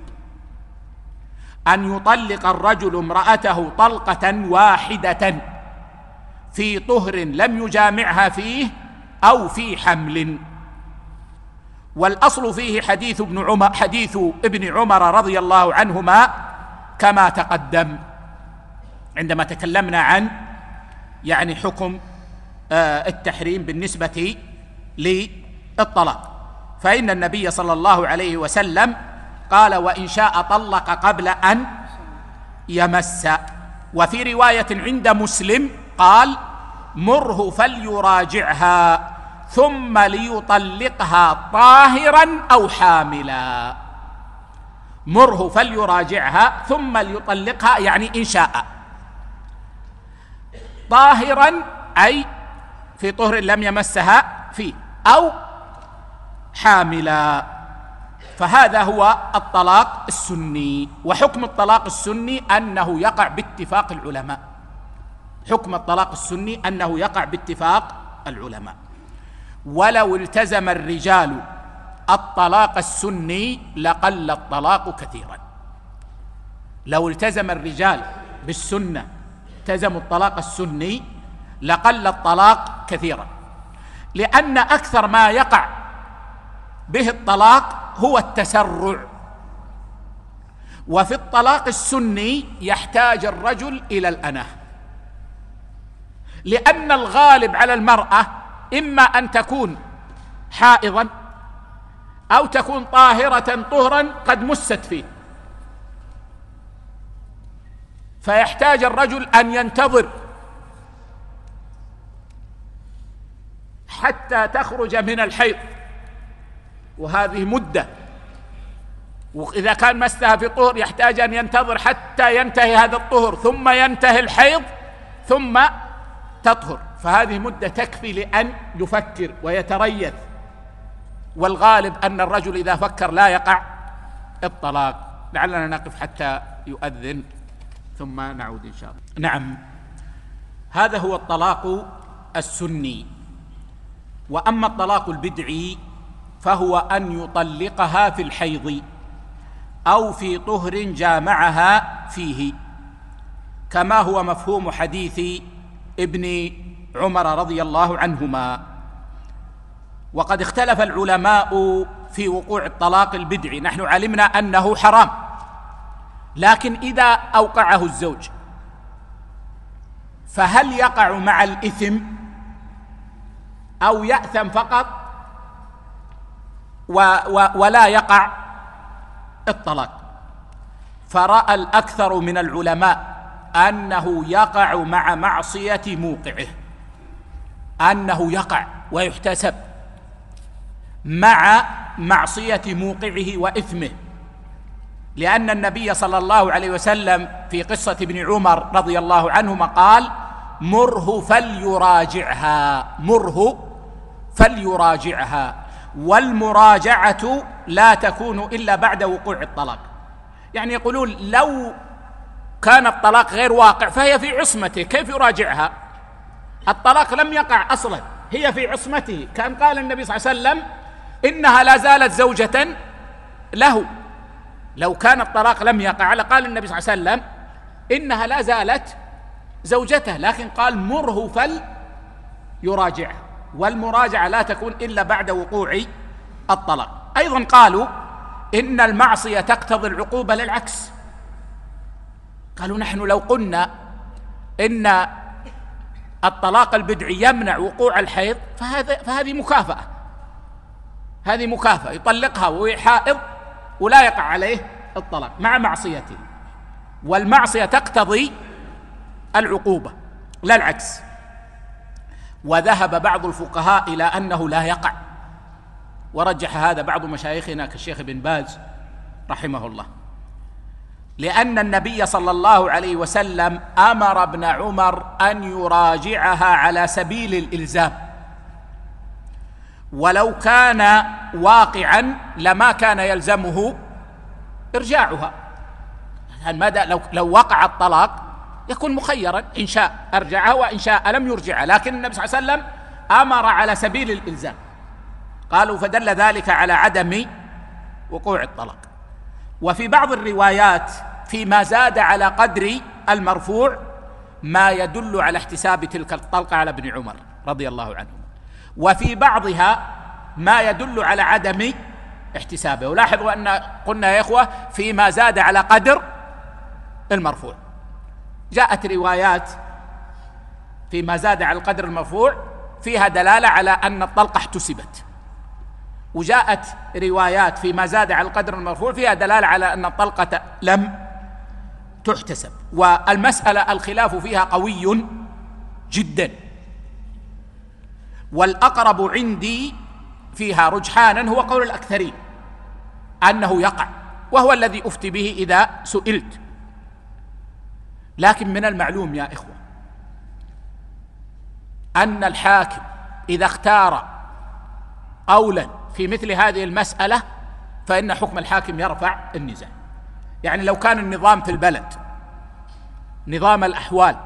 أن يطلق الرجل امرأته طلقة واحدة في طهر لم يجامعها فيه أو في حمل. والأصل فيه حديث ابن عمر حديث ابن عمر رضي الله عنهما كما تقدم عندما تكلمنا عن يعني حكم التحريم بالنسبة للطلاق، فإن النبي صلى الله عليه وسلم قال: وإن شاء طلق قبل أن يمس. وفي رواية عند مسلم قال: مره فليراجعها ثم ليطلقها طاهرا أو حاملا. مره فليراجعها ثم ليطلقها يعني إن شاء، طاهرا أي في طهر لم يمسها فيه، أو حاملا. فهذا هو الطلاق السني. وحكم الطلاق السني أنه يقع باتفاق العلماء. حكم الطلاق السني أنه يقع باتفاق العلماء. ولو التزم الرجال الطلاق السني لقل الطلاق كثيرا. لو التزم الرجال بالسنة التزموا الطلاق السني لقل الطلاق كثيرا، لأن أكثر ما يقع به الطلاق هو التسرع. وفي الطلاق السني يحتاج الرجل إلى الأناة، لأن الغالب على المرأة إما أن تكون حائضا أو تكون طاهرة طهرا قد مست فيه، فيحتاج الرجل أن ينتظر حتى تخرج من الحيض، وهذه مدة. وإذا كان مسها في طهر يحتاج أن ينتظر حتى ينتهي هذا الطهر ثم ينتهي الحيض ثم تطهر، فهذه مدة تكفي لأن يفكر ويتريث. والغالب أن الرجل إذا فكر لا يقع الطلاق. لعلنا نقف حتى يؤذن ثم نعود إن شاء الله. نعم، هذا هو الطلاق السني. وأما الطلاق البدعي فهو أن يطلقها في الحيض أو في طهر جامعها فيه، كما هو مفهوم حديث ابن عمر رضي الله عنهما. وقد اختلف العلماء في وقوع الطلاق البدعي. نحن علمنا أنه حرام، لكن إذا أوقعه الزوج فهل يقع مع الإثم أو يأثم فقط و و ولا يقع الطلاق؟ فرأى الأكثر من العلماء أنه يقع مع معصية موقعه، أنه يقع ويحتسب مع معصية موقعه وإثمه، لأن النبي صلى الله عليه وسلم في قصة ابن عمر رضي الله عنهما قال: مره فليراجعها. مره فليراجعها. والمراجعة لا تكون إلا بعد وقوع الطلاق. يعني يقولون لو كان الطلاق غير واقع فهي في عصمته، كيف يراجعها؟ الطلاق لم يقع أصلا، هي في عصمته. كان قال النبي صلى الله عليه وسلم: إنها لا زالت زوجة له. لو كان الطلاق لم يقع لقال النبي صلى الله عليه وسلم: إنها لا زالت زوجته، لكن قال: مره يراجعها، والمراجعة لا تكون إلا بعد وقوع الطلاق. أيضا قالوا إن المعصية تقتضي العقوبة للعكس. قالوا نحن لو قلنا إن الطلاق البدعي يمنع وقوع الحيض فهذا فهذه مكافأة، هذه مكافأة، يطلقها وهي حائض ولا يقع عليه الطلاق مع معصيته، والمعصية تقتضي العقوبة لا العكس. وذهب بعض الفقهاء إلى أنه لا يقع، ورجح هذا بعض مشايخنا كالشيخ بن باز رحمه الله، لأن النبي صلى الله عليه وسلم أمر ابن عمر أن يراجعها على سبيل الإلزام، ولو كان واقعا لما كان يلزمه إرجاعها. لو لو وقع الطلاق يكون مخيرا، إن شاء أرجعها وإن شاء لم يرجعها، لكن النبي صلى الله عليه وسلم أمر على سبيل الإلزام. قالوا فدل ذلك على عدم وقوع الطلاق. وفي بعض الروايات فيما زاد على قدر المرفوع ما يدل على احتساب تلك الطلقة على ابن عمر رضي الله عنه، وفي بعضها ما يدل على عدم احتسابه. ولاحظوا أن قلنا يا إخوة فيما زاد على قدر المرفوع، جاءت روايات فيما زاد على القدر المرفوع فيها دلالة على أن الطلقة احتسبت، وجاءت روايات فيما زاد على القدر المرفوع فيها دلالة على أن الطلقة لم تحتسب. والمسألة الخلاف فيها قوي جدا، والأقرب عندي فيها رجحانا هو قول الأكثرين أنه يقع، وهو الذي أفتي به إذا سئلت. لكن من المعلوم يا إخوة أن الحاكم إذا اختار قولا في مثل هذه المسألة فإن حكم الحاكم يرفع النزاع. يعني لو كان النظام في البلد نظام الأحوال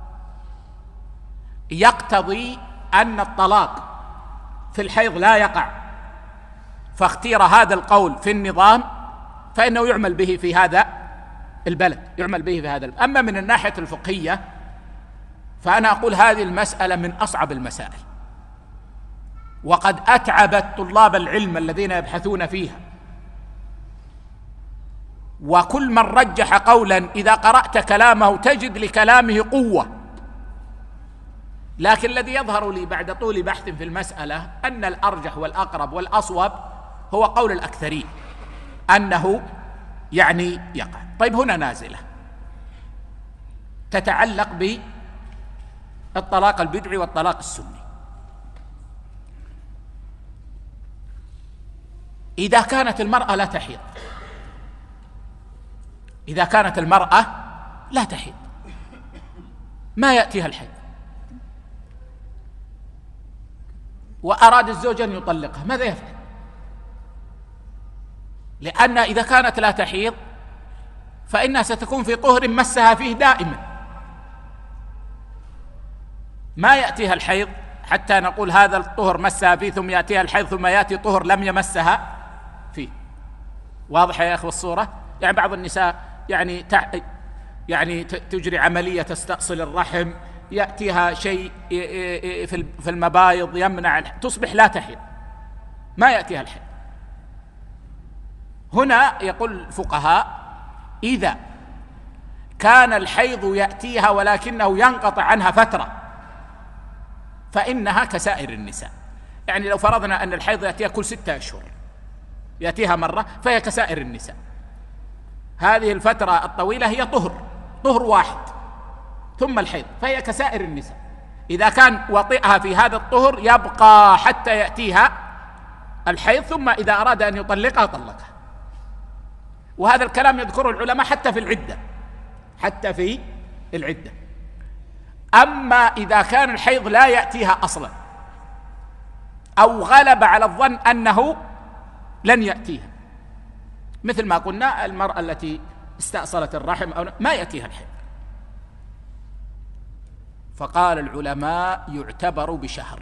يقتضي أن الطلاق في الحيض لا يقع، فاختير هذا القول في النظام فإنه يعمل به في هذا البلد، يعمل به في هذا البلد. أما من الناحية الفقهية فأنا أقول هذه المسألة من أصعب المسائل، وقد أتعبت طلاب العلم الذين يبحثون فيها، وكل من رجح قولا إذا قرأت كلامه تجد لكلامه قوة. لكن الذي يظهر لي بعد طول بحث في المسألة أن الأرجح والأقرب والأصوب هو قول الأكثرين أنه يعني يقع. طيب هنا نازلة تتعلق بالطلاق البدعي والطلاق السني. إذا كانت المرأة لا تحيض، إذا كانت المرأة لا تحيض ما يأتيها الحيض، وأراد الزوج أن يطلقها، ماذا يفعل؟ لأن إذا كانت لا تحيض فإنها ستكون في طهر مسها فيه دائما، ما يأتيها الحيض حتى نقول هذا الطهر مسها فيه ثم يأتيها الحيض ثم يأتي طهر لم يمسها فيه. واضح يا أخوة الصورة؟ يعني بعض النساء يعني تع... يعني تجري عملية تستأصل الرحم، يأتيها شيء في المبايض يمنع، تصبح لا تحيض، ما يأتيها الحيض. هنا يقول الفقهاء إذا كان الحيض يأتيها ولكنه ينقطع عنها فترة فإنها كسائر النساء. يعني لو فرضنا أن الحيض يأتيها كل ستة أشهر يأتيها مرة فهي كسائر النساء، هذه الفترة الطويلة هي طهر طهر واحد ثم الحيض، فهي كسائر النساء. إذا كان وطئها في هذا الطهر يبقى حتى يأتيها الحيض، ثم إذا أراد أن يطلقها طلقها. وهذا الكلام يذكره العلماء حتى في العدة، حتى في العدة. أما إذا كان الحيض لا يأتيها أصلا أو غلب على الظن أنه لن يأتيها، مثل ما قلنا المرأة التي استأصلت الرحم أو ما يأتيها الحيض، فقال العلماء يعتبر بشهر،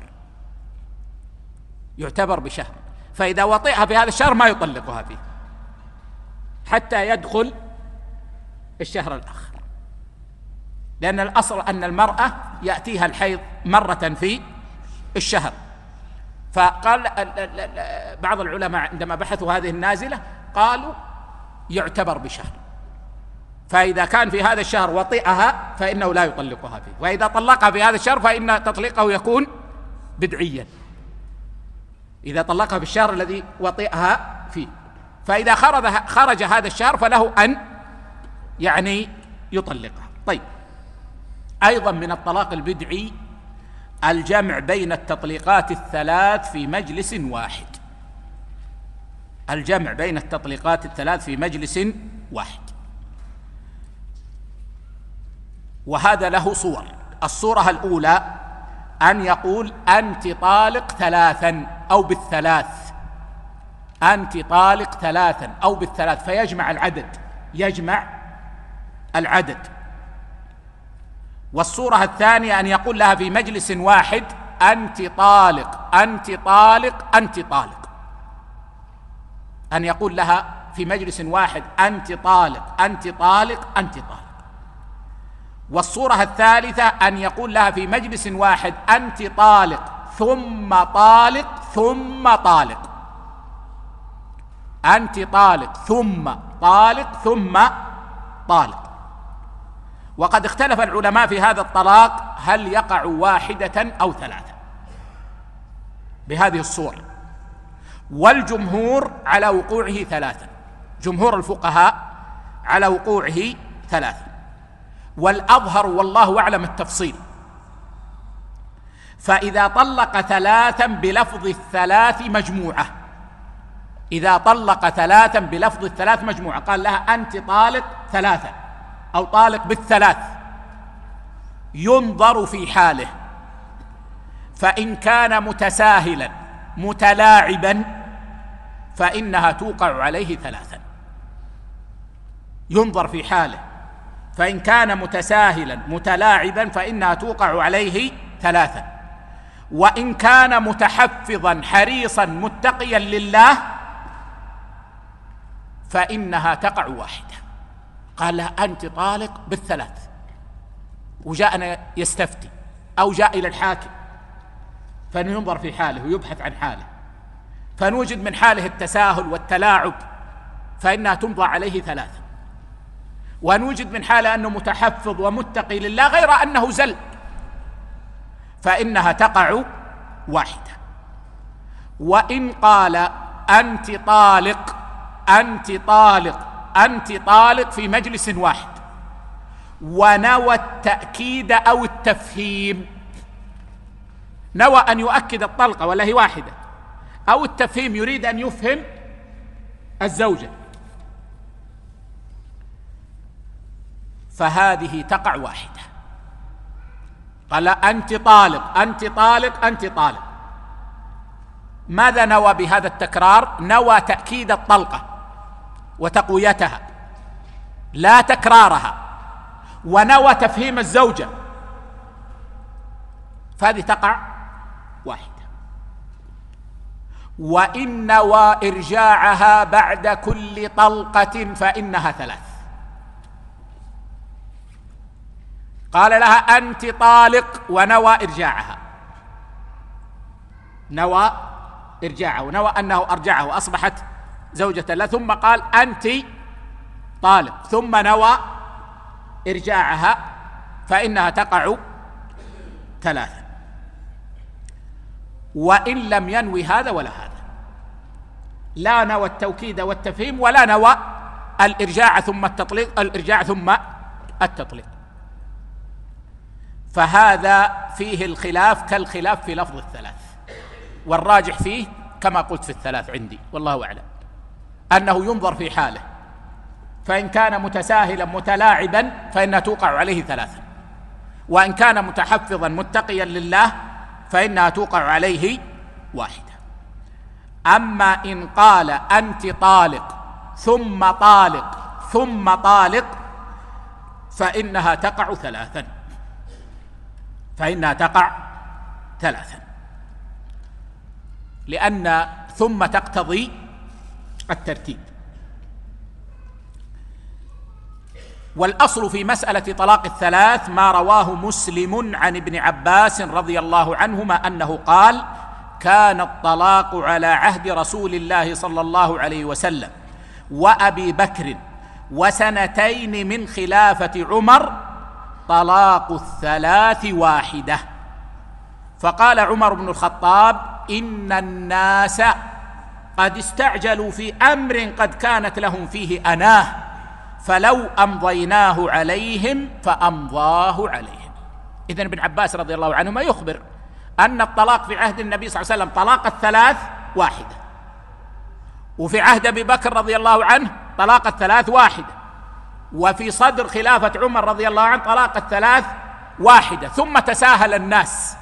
يعتبر بشهر. فإذا وطئها في هذا الشهر ما يطلقها فيه حتى يدخل الشهر الآخر، لأن الأصل أن المرأة يأتيها الحيض مرة في الشهر. فقال بعض العلماء عندما بحثوا هذه النازلة قالوا يعتبر بشهر، فإذا كان في هذا الشهر وطئها فإنه لا يطلقها فيه، وإذا طلقها في هذا الشهر فإن تطليقه يكون بدعيا إذا طلقها في الشهر الذي وطئها فيه. فإذا خرج هذا الشهر فله أن يعني يطلقها. طيب، أيضا من الطلاق البدعي الجمع بين التطليقات الثلاث في مجلس واحد. الجمع بين التطليقات الثلاث في مجلس واحد، وهذا له صور. الصورة الأولى أن يقول أنت طالق ثلاثا أو بالثلاث، أنت طالق ثلاثا أو بالثلاث، فيجمع العدد، يجمع العدد. والصورة الثانية أن يقول لها في مجلس واحد أنت طالق أنت طالق أنت طالق، أن يقول لها في مجلس واحد أنت طالق أنت طالق أنت طالق. والصورة الثالثة أن يقول لها في مجلس واحد أنت طالق ثم طالق ثم طالق، أنت طالق ثم طالق ثم طالق. وقد اختلف العلماء في هذا الطلاق هل يقع واحدة أو ثلاثة بهذه الصور، والجمهور على وقوعه ثلاثة، جمهور الفقهاء على وقوعه ثلاثة، والأظهر والله أعلم التفصيل. فإذا طلق ثلاثا بلفظ الثلاث مجموعة، إذا طلق ثلاثا بلفظ الثلاث مجموعة، قال لها أنت طالق ثلاثة أو طالق بالثلاث، ينظر في حاله، فإن كان متساهلا متلاعبا فإنها توقع عليه ثلاثا، ينظر في حاله، فإن كان متساهلا متلاعبا فإنها توقع عليه ثلاثا، وإن كان متحفظا حريصا متقيا لله فإنها تقع واحدة. قال لها أنت طالق بالثلاث، وجاءنا يستفتي أو جاء إلى الحاكم، فننظر في حاله ويبحث عن حاله، فنوجد من حاله التساهل والتلاعب فإنها تمضى عليه ثلاثة، ونوجد من حاله أنه متحفظ ومتقي لله غير أنه زل فإنها تقع واحدة. وإن قال أنت طالق أنت طالق أنت طالق في مجلس واحد ونوى التأكيد أو التفهيم، نوى أن يؤكد الطلقة ولا هي واحدة، أو التفهيم يريد أن يفهم الزوجة، فهذه تقع واحدة. قال أنت طالق أنت طالق أنت طالق، ماذا نوى بهذا التكرار؟ نوى تأكيد الطلقة وتقويتها لا تكرارها، ونوى تفهيم الزوجة، فهذه تقع واحدة. وإن نوى إرجاعها بعد كل طلقة فإنها ثلاث. قال لها أنت طالق ونوى إرجاعها، نوى إرجاعها ونوى أنه أرجعها وأصبحت زوجة له، ثم قال أنت طالق ثم نوى إرجاعها فإنها تقع ثلاثا. وإن لم ينوي هذا ولا هذا، لا نوى التوكيد والتفهيم ولا نوى الإرجاع ثم التطليق الإرجاع ثم التطليق، فهذا فيه الخلاف كالخلاف في لفظ الثلاث، والراجح فيه كما قلت في الثلاث عندي والله أعلم أنه ينظر في حاله، فإن كان متساهلا متلاعبا فإنها توقع عليه ثلاثا، وإن كان متحفظا متقيا لله فإنها توقع عليه واحدة. أما إن قال أنت طالق ثم طالق ثم طالق فإنها تقع ثلاثا، فإنها تقع ثلاثا، لأن ثم تقتضي الترتيب. والأصل في مسألة طلاق الثلاث ما رواه مسلم عن ابن عباس رضي الله عنهما أنه قال: كان الطلاق على عهد رسول الله صلى الله عليه وسلم وأبي بكر وسنتين من خلافة عمر طلاق الثلاث واحدة. فقال عمر بن الخطاب: إن الناس قد استعجلوا في أمر قد كانت لهم فيه أناه، فلو أمضيناه عليهم فأمضاه عليهم. إذن ابن عباس رضي الله عنهما يخبر أن الطلاق في عهد النبي صلى الله عليه وسلم طلاق الثلاث واحدة، وفي عهد أبي بكر رضي الله عنه طلاق الثلاث واحدة، وفي صدر خلافة عمر رضي الله عنه طلاق الثلاث واحدة. ثم تساهل الناس،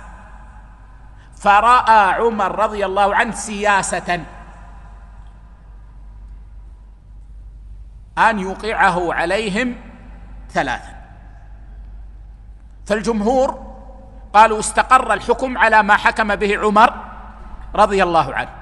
فرأى عمر رضي الله عنه سياسة أن يوقعه عليهم ثلاثا. فالجمهور قالوا استقر الحكم على ما حكم به عمر رضي الله عنه،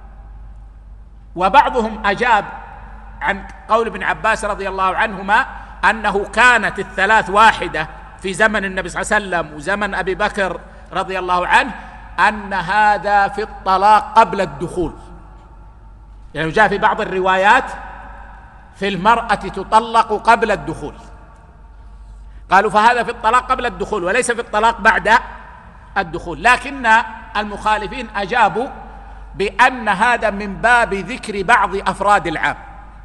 وبعضهم أجاب عن قول ابن عباس رضي الله عنهما أنه كانت الثلاث واحدة في زمن النبي صلى الله عليه وسلم وزمن أبي بكر رضي الله عنه، أن هذا في الطلاق قبل الدخول. يعني جاء في بعض الروايات في المرأة تطلق قبل الدخول، قالوا فهذا في الطلاق قبل الدخول وليس في الطلاق بعد الدخول. لكن المخالفين أجابوا بأن هذا من باب ذكر بعض أفراد العام،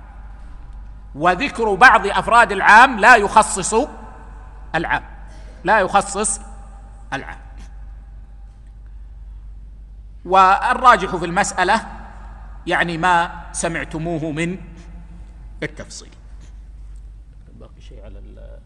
وذكر بعض أفراد العام لا يخصص العام، لا يخصص العام. والراجح في المسألة يعني ما سمعتموه من التفصيل. باقي شيء على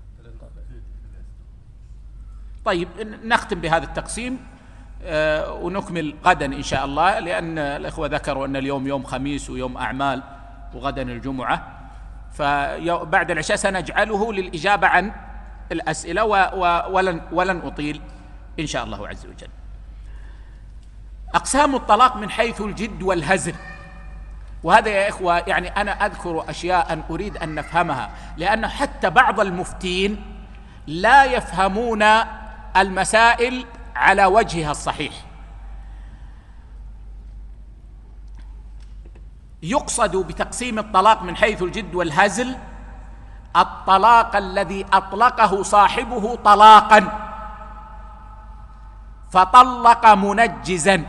طيب نختم بهذا التقسيم آه ونكمل غدا إن شاء الله، لأن الإخوة ذكروا أن اليوم يوم خميس ويوم أعمال وغدا الجمعة، فبعد العشاء سنجعله للإجابة عن الأسئلة ولن, ولن أطيل إن شاء الله عز وجل. أقسام الطلاق من حيث الجد والهزل، وهذا يا إخوة يعني أنا أذكر أشياء أريد أن نفهمها، لأن حتى بعض المفتين لا يفهمون المسائل على وجهها الصحيح. يقصد بتقسيم الطلاق من حيث الجد والهزل الطلاق الذي أطلقه صاحبه طلاقا فطلق منجزا،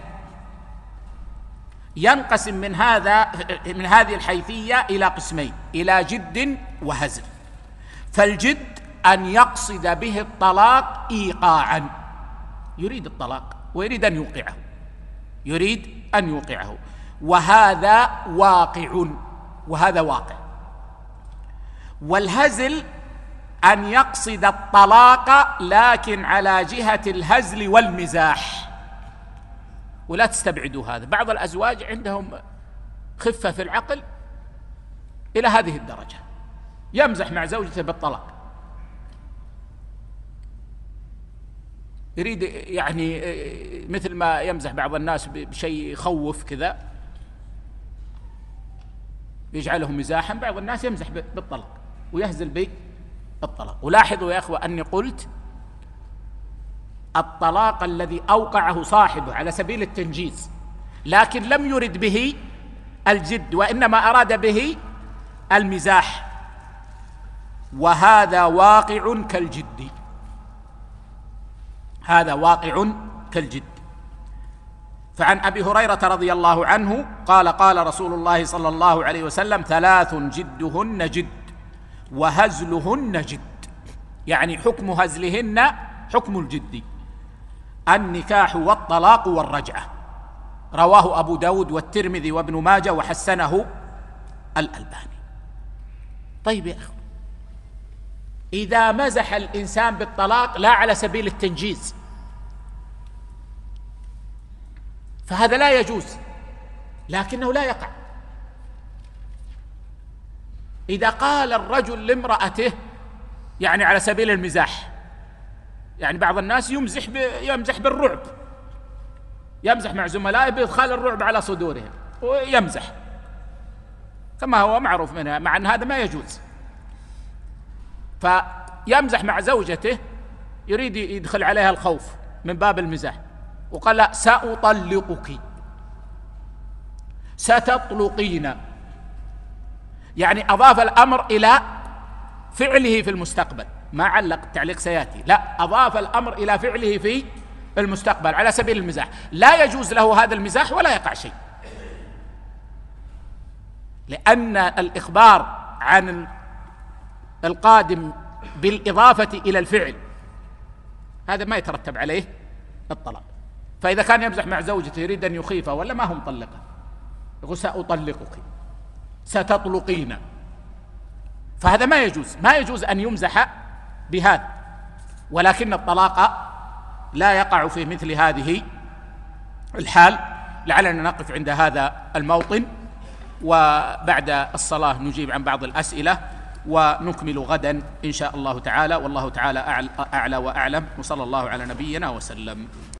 ينقسم من هذا من هذه الحيثية إلى قسمين، إلى جد وهزل. فالجد أن يقصد به الطلاق إيقاعا، يريد الطلاق ويريد أن يوقعه، يريد أن يوقعه، وهذا واقع، وهذا واقع. والهزل أن يقصد الطلاق لكن على جهة الهزل والمزاح، ولا تستبعدوا هذا. بعض الأزواج عندهم خفة في العقل إلى هذه الدرجة، يمزح مع زوجته بالطلاق، يريد يعني مثل ما يمزح بعض الناس بشيء يخوف كذا يجعله مزاحا، بعض الناس يمزح بالطلاق ويهزل بالطلاق. ولاحظوا يا أخوة أني قلت الطلاق الذي أوقعه صاحبه على سبيل التنجيز، لكن لم يرد به الجد وإنما أراد به المزاح، وهذا واقع كالجد، هذا واقع كالجد. فعن أبي هريرة رضي الله عنه قال قال رسول الله صلى الله عليه وسلم: ثلاث جدهن جد وهزلهن جد، يعني حكم هزلهن حكم الجد: النكاح والطلاق والرجعة. رواه أبو داود والترمذي وابن ماجه وحسنه الألباني. طيب يا أخي، إذا مزح الإنسان بالطلاق لا على سبيل التنجيز فهذا لا يجوز، لكنه لا يقع. إذا قال الرجل لامرأته يعني على سبيل المزاح، يعني بعض الناس يمزح يمزح بالرعب، يمزح مع زملائه بإدخال الرعب على صدورهم ويمزح كما هو معروف منها، مع أن هذا ما يجوز. فيمزح مع زوجته يريد يدخل عليها الخوف من باب المزاح، وقال لا سأطلقك، ستطلقين، يعني أضاف الأمر إلى فعله في المستقبل، ما علق تعليق سيأتي، لا أضاف الأمر إلى فعله في المستقبل على سبيل المزاح. لا يجوز له هذا المزاح ولا يقع شيء، لأن الإخبار عن القادم بالإضافة إلى الفعل هذا ما يترتب عليه الطلاق. فإذا كان يمزح مع زوجته يريد أن يخيفها ولا ما هو مطلقة، يقول سأطلقك، ستطلقين، فهذا ما يجوز، ما يجوز أن يمزح بهذا. ولكن الطلاق لا يقع في مثل هذه الحال. لعلنا نقف عند هذا الموطن، وبعد الصلاة نجيب عن بعض الأسئلة ونكمل غدا إن شاء الله تعالى. والله تعالى أعلى وأعلم، وصلى الله على نبينا وسلم.